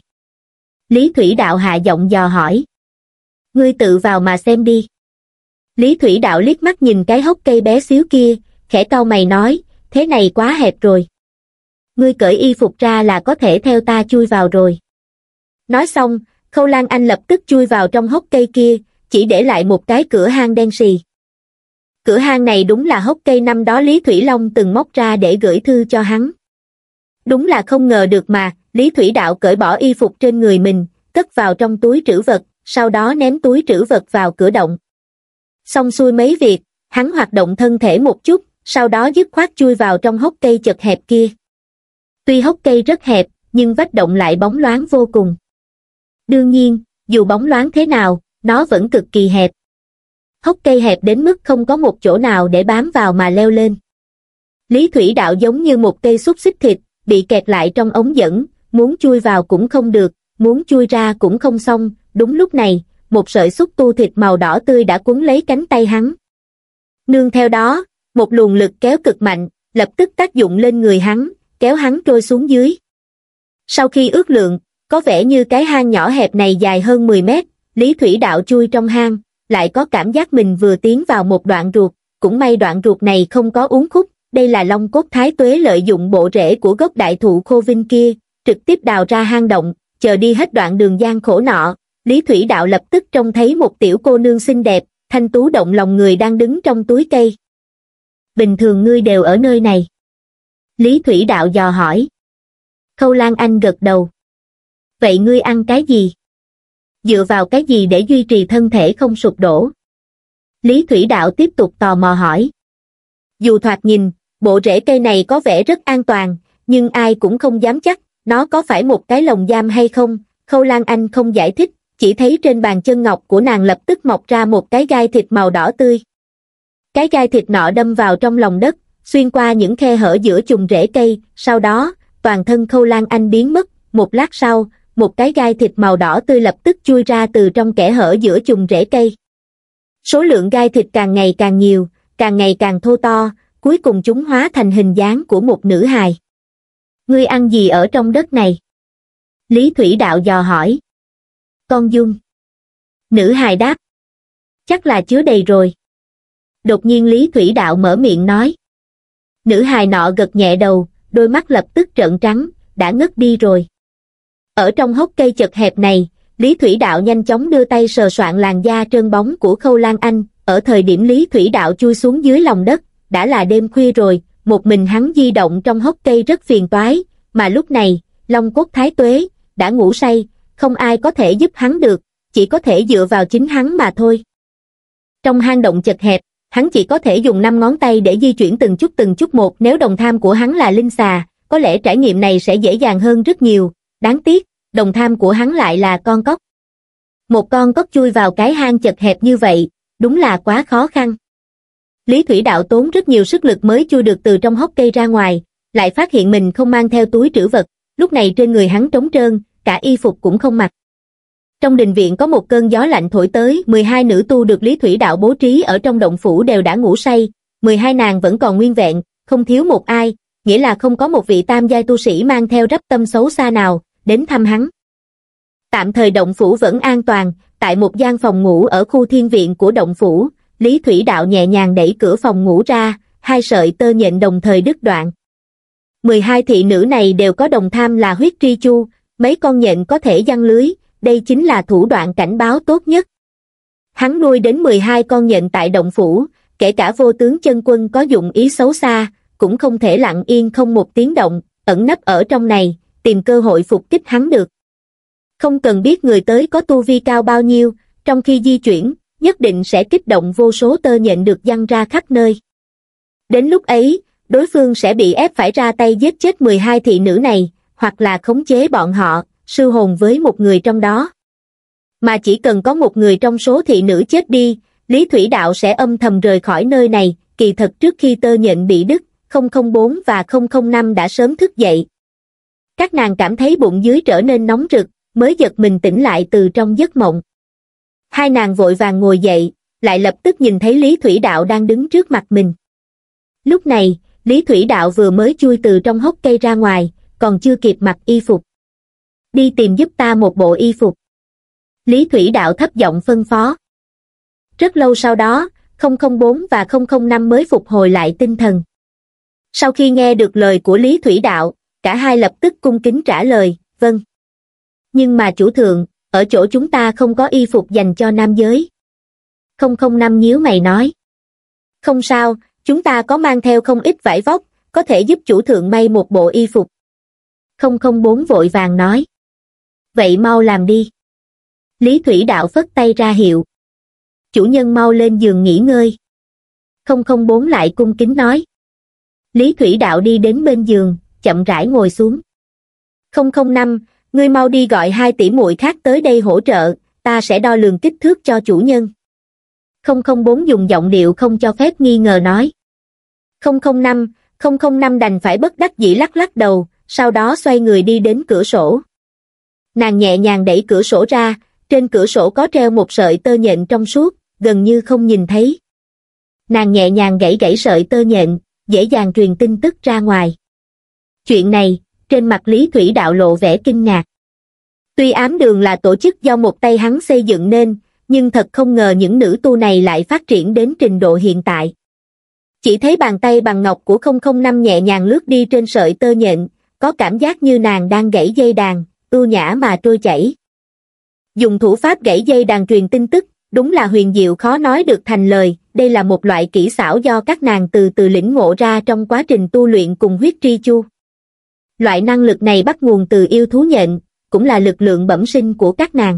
Lý Thủy Đạo hạ giọng dò hỏi. Ngươi tự vào mà xem đi. Lý Thủy Đạo liếc mắt nhìn cái hốc cây bé xíu kia, khẽ cau mày nói, thế này quá hẹp rồi. Ngươi cởi y phục ra là có thể theo ta chui vào rồi. Nói xong, Khâu Lan Anh lập tức chui vào trong hốc cây kia, chỉ để lại một cái cửa hang đen sì. Cửa hang này đúng là hốc cây năm đó Lý Thủy Long từng móc ra để gửi thư cho hắn. Đúng là không ngờ được mà, Lý Thủy Đạo cởi bỏ y phục trên người mình, cất vào trong túi trữ vật, sau đó ném túi trữ vật vào cửa động. Xong xuôi mấy việc, hắn hoạt động thân thể một chút, sau đó dứt khoát chui vào trong hốc cây chật hẹp kia. Tuy hốc cây rất hẹp, nhưng vách động lại bóng loáng vô cùng. Đương nhiên, dù bóng loáng thế nào, nó vẫn cực kỳ hẹp. Hốc cây hẹp đến mức không có một chỗ nào để bám vào mà leo lên. Lý Thủy Đạo giống như một cây xúc xích thịt, bị kẹt lại trong ống dẫn, muốn chui vào cũng không được, muốn chui ra cũng không xong. Đúng lúc này, một sợi xúc tu thịt màu đỏ tươi đã cuốn lấy cánh tay hắn. Nương theo đó, một luồng lực kéo cực mạnh, lập tức tác dụng lên người hắn, kéo hắn trôi xuống dưới. Sau khi ước lượng, có vẻ như cái hang nhỏ hẹp này dài hơn mười mét, Lý Thủy Đạo chui trong hang, lại có cảm giác mình vừa tiến vào một đoạn ruột, cũng may đoạn ruột này không có uốn khúc, đây là Long Cốt Thái Tuế lợi dụng bộ rễ của gốc đại thụ khô vinh kia, trực tiếp đào ra hang động, chờ đi hết đoạn đường gian khổ nọ, Lý Thủy Đạo lập tức trông thấy một tiểu cô nương xinh đẹp, thanh tú động lòng người đang đứng trong túi cây. Bình thường ngươi đều ở nơi này. Lý Thủy Đạo dò hỏi. Khâu Lan Anh gật đầu. Vậy ngươi ăn cái gì? Dựa vào cái gì để duy trì thân thể không sụp đổ? Lý Thủy Đạo tiếp tục tò mò hỏi. Dù thoạt nhìn, bộ rễ cây này có vẻ rất an toàn, nhưng ai cũng không dám chắc, nó có phải một cái lồng giam hay không? Khâu Lan Anh không giải thích, chỉ thấy trên bàn chân ngọc của nàng lập tức mọc ra một cái gai thịt màu đỏ tươi. Cái gai thịt nọ đâm vào trong lòng đất, xuyên qua những khe hở giữa chùm rễ cây, sau đó, toàn thân Khâu Lan Anh biến mất, một lát sau, một cái gai thịt màu đỏ tươi lập tức chui ra từ trong kẽ hở giữa chùm rễ cây. Số lượng gai thịt càng ngày càng nhiều, càng ngày càng thô to, cuối cùng chúng hóa thành hình dáng của một nữ hài. Ngươi ăn gì ở trong đất này? Lý Thủy Đạo dò hỏi. Con dung. Nữ hài đáp. Chắc là chứa đầy rồi. Đột nhiên Lý Thủy Đạo mở miệng nói. Nữ hài nọ gật nhẹ đầu, đôi mắt lập tức trợn trắng, đã ngất đi rồi. Ở trong hốc cây chật hẹp này, Lý Thủy Đạo nhanh chóng đưa tay sờ soạn làn da trơn bóng của Khâu Lan Anh. Ở thời điểm Lý Thủy Đạo chui xuống dưới lòng đất, đã là đêm khuya rồi, một mình hắn di động trong hốc cây rất phiền toái, mà lúc này, Long Cốt Thái Tuế đã ngủ say, không ai có thể giúp hắn được, chỉ có thể dựa vào chính hắn mà thôi. Trong hang động chật hẹp, hắn chỉ có thể dùng năm ngón tay để di chuyển từng chút từng chút một. Nếu đồng tham của hắn là linh xà, có lẽ trải nghiệm này sẽ dễ dàng hơn rất nhiều. Đáng tiếc, đồng tham của hắn lại là con cóc. Một con cóc chui vào cái hang chật hẹp như vậy, đúng là quá khó khăn. Lý Thủy Đạo tốn rất nhiều sức lực mới chui được từ trong hốc cây ra ngoài, lại phát hiện mình không mang theo túi trữ vật, lúc này trên người hắn trống trơn, cả y phục cũng không mặc. Trong đình viện có một cơn gió lạnh thổi tới, mười hai nữ tu được Lý Thủy Đạo bố trí ở trong động phủ đều đã ngủ say, mười hai nàng vẫn còn nguyên vẹn, không thiếu một ai, nghĩa là không có một vị tam giai tu sĩ mang theo rắp tâm xấu xa nào đến thăm hắn. Tạm thời động phủ vẫn an toàn, tại một gian phòng ngủ ở khu thiên viện của động phủ, Lý Thủy Đạo nhẹ nhàng đẩy cửa phòng ngủ ra, hai sợi tơ nhện đồng thời đứt đoạn. mười hai thị nữ này đều có đồng tham là huyết tri chu, mấy con nhện có thể giăng lưới, đây chính là thủ đoạn cảnh báo tốt nhất. Hắn nuôi đến mười hai con nhện tại động phủ, kể cả vô tướng chân quân có dụng ý xấu xa, cũng không thể lặng yên không một tiếng động, ẩn nấp ở trong này, tìm cơ hội phục kích hắn được. Không cần biết người tới có tu vi cao bao nhiêu, trong khi di chuyển, nhất định sẽ kích động vô số tơ nhện được giăng ra khắp nơi. Đến lúc ấy, đối phương sẽ bị ép phải ra tay giết chết mười hai thị nữ này, hoặc là khống chế bọn họ, sư hồn với một người trong đó. Mà chỉ cần có một người trong số thị nữ chết đi, Lý Thủy Đạo sẽ âm thầm rời khỏi nơi này. Kỳ thật trước khi tơ nhện bị đứt, không không bốn và không không năm đã sớm thức dậy. Các nàng cảm thấy bụng dưới trở nên nóng rực, mới giật mình tỉnh lại từ trong giấc mộng. Hai nàng vội vàng ngồi dậy, lại lập tức nhìn thấy Lý Thủy Đạo đang đứng trước mặt mình. Lúc này, Lý Thủy Đạo vừa mới chui từ trong hốc cây ra ngoài, còn chưa kịp mặc y phục. Đi tìm giúp ta một bộ y phục. Lý Thủy Đạo thấp giọng phân phó. Rất lâu sau đó, không không bốn và không không năm mới phục hồi lại tinh thần. Sau khi nghe được lời của Lý Thủy Đạo, cả hai lập tức cung kính trả lời, vâng. Nhưng mà chủ thượng, ở chỗ chúng ta không có y phục dành cho nam giới. không không năm nhíu mày nói. Không sao, chúng ta có mang theo không ít vải vóc, có thể giúp chủ thượng may một bộ y phục. không không bốn vội vàng nói. Vậy mau làm đi. Lý Thủy Đạo phất tay ra hiệu. Chủ nhân mau lên giường nghỉ ngơi. không không bốn lại cung kính nói. Lý Thủy Đạo đi đến bên giường, chậm rãi ngồi xuống. không không năm, ngươi mau đi gọi hai tỷ muội khác tới đây hỗ trợ, ta sẽ đo lường kích thước cho chủ nhân. không không bốn dùng giọng điệu không cho phép nghi ngờ nói. không không năm, không không năm đành phải bất đắc dĩ lắc lắc đầu, sau đó xoay người đi đến cửa sổ. Nàng nhẹ nhàng đẩy cửa sổ ra, trên cửa sổ có treo một sợi tơ nhện trong suốt, gần như không nhìn thấy. Nàng nhẹ nhàng gãy gãy sợi tơ nhện, dễ dàng truyền tin tức ra ngoài. Chuyện này, trên mặt Lý Thủy Đạo lộ vẻ kinh ngạc. Tuy ám đường là tổ chức do một tay hắn xây dựng nên, nhưng thật không ngờ những nữ tu này lại phát triển đến trình độ hiện tại. Chỉ thấy bàn tay bằng ngọc của không không năm nhẹ nhàng lướt đi trên sợi tơ nhện, có cảm giác như nàng đang gãy dây đàn, ưu nhã mà trôi chảy. Dùng thủ pháp gãy dây đàn truyền tin tức, đúng là huyền diệu khó nói được thành lời, đây là một loại kỹ xảo do các nàng từ từ lĩnh ngộ ra trong quá trình tu luyện cùng huyết tri chu. Loại năng lực này bắt nguồn từ yêu thú nhện, cũng là lực lượng bẩm sinh của các nàng.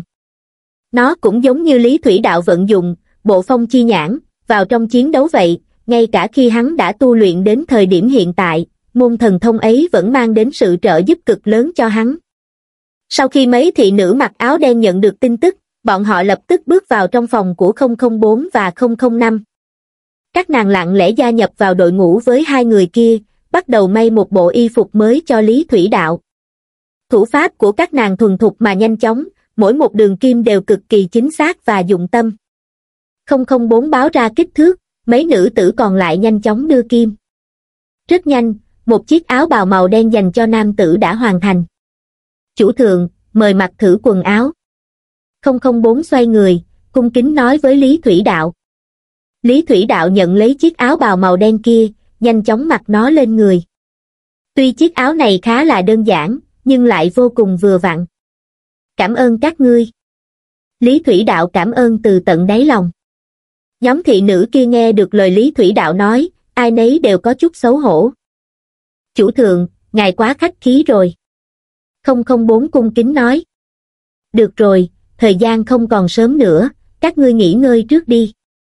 Nó cũng giống như Lý Thủy Đạo vận dụng, bộ phong chi nhãn, vào trong chiến đấu vậy, ngay cả khi hắn đã tu luyện đến thời điểm hiện tại, môn thần thông ấy vẫn mang đến sự trợ giúp cực lớn cho hắn. Sau khi mấy thị nữ mặc áo đen nhận được tin tức, bọn họ lập tức bước vào trong phòng của không không bốn và không không năm. Các nàng lặng lẽ gia nhập vào đội ngũ với hai người kia, bắt đầu may một bộ y phục mới cho Lý Thủy Đạo. Thủ pháp của các nàng thuần thục mà nhanh chóng, mỗi một đường kim đều cực kỳ chính xác và dụng tâm. không không bốn báo ra kích thước, mấy nữ tử còn lại nhanh chóng đưa kim. Rất nhanh, một chiếc áo bào màu đen dành cho nam tử đã hoàn thành. Chủ thượng, mời mặc thử quần áo. không không bốn xoay người, cung kính nói với Lý Thủy Đạo. Lý Thủy Đạo nhận lấy chiếc áo bào màu đen kia, nhanh chóng mặc nó lên người. Tuy chiếc áo này khá là đơn giản, nhưng lại vô cùng vừa vặn. Cảm ơn các ngươi. Lý Thủy Đạo cảm ơn từ tận đáy lòng. Nhóm thị nữ kia nghe được lời Lý Thủy Đạo nói, ai nấy đều có chút xấu hổ. Chủ thượng, ngài quá khách khí rồi. không không bốn cung kính nói. Được rồi, thời gian không còn sớm nữa, các ngươi nghỉ ngơi trước đi.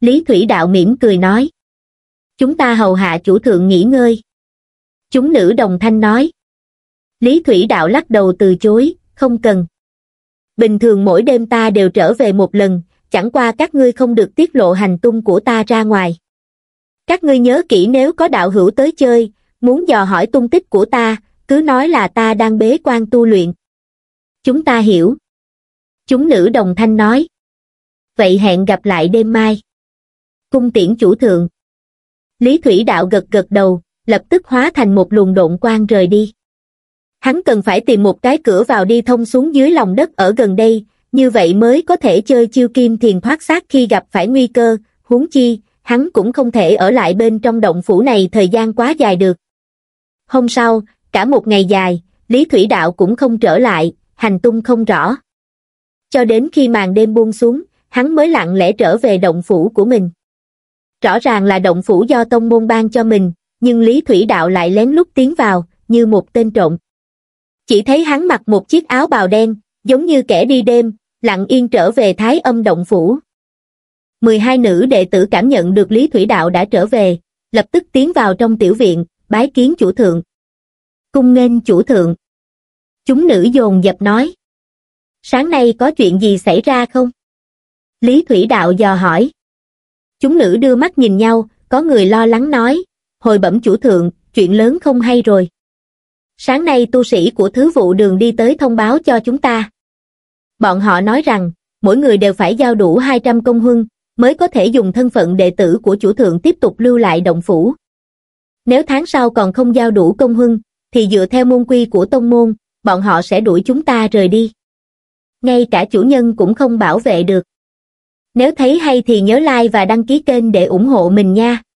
Lý Thủy Đạo mỉm cười nói. Chúng ta hầu hạ chủ thượng nghỉ ngơi. Chúng nữ đồng thanh nói. Lý Thủy Đạo lắc đầu từ chối, không cần. Bình thường mỗi đêm ta đều trở về một lần, chẳng qua các ngươi không được tiết lộ hành tung của ta ra ngoài. Các ngươi nhớ kỹ nếu có đạo hữu tới chơi, muốn dò hỏi tung tích của ta, cứ nói là ta đang bế quan tu luyện. Chúng ta hiểu. Chúng nữ đồng thanh nói. Vậy hẹn gặp lại đêm mai. Cung tiễn chủ thượng. Lý Thủy Đạo gật gật đầu, lập tức hóa thành một luồng độn quang rời đi. Hắn cần phải tìm một cái cửa vào đi thông xuống dưới lòng đất ở gần đây, như vậy mới có thể chơi chiêu kim thiền thoát xác khi gặp phải nguy cơ, huống chi, hắn cũng không thể ở lại bên trong động phủ này thời gian quá dài được. Hôm sau, cả một ngày dài, Lý Thủy Đạo cũng không trở lại, hành tung không rõ. Cho đến khi màn đêm buông xuống, hắn mới lặng lẽ trở về động phủ của mình. Rõ ràng là động phủ do tông môn ban cho mình, nhưng Lý Thủy Đạo lại lén lút tiến vào, như một tên trộm. Chỉ thấy hắn mặc một chiếc áo bào đen, giống như kẻ đi đêm, lặng yên trở về Thái Âm động phủ. mười hai nữ đệ tử cảm nhận được Lý Thủy Đạo đã trở về, lập tức tiến vào trong tiểu viện, bái kiến chủ thượng. Cung nghênh chủ thượng. Chúng nữ dồn dập nói. Sáng nay có chuyện gì xảy ra không? Lý Thủy Đạo dò hỏi. Chúng nữ đưa mắt nhìn nhau, có người lo lắng nói, hồi bẩm chủ thượng, chuyện lớn không hay rồi. Sáng nay tu sĩ của thứ vụ đường đi tới thông báo cho chúng ta. Bọn họ nói rằng, mỗi người đều phải giao đủ hai trăm công huân, mới có thể dùng thân phận đệ tử của chủ thượng tiếp tục lưu lại động phủ. Nếu tháng sau còn không giao đủ công huân, thì dựa theo môn quy của tông môn, bọn họ sẽ đuổi chúng ta rời đi. Ngay cả chủ nhân cũng không bảo vệ được. Nếu thấy hay thì nhớ like và đăng ký kênh để ủng hộ mình nha.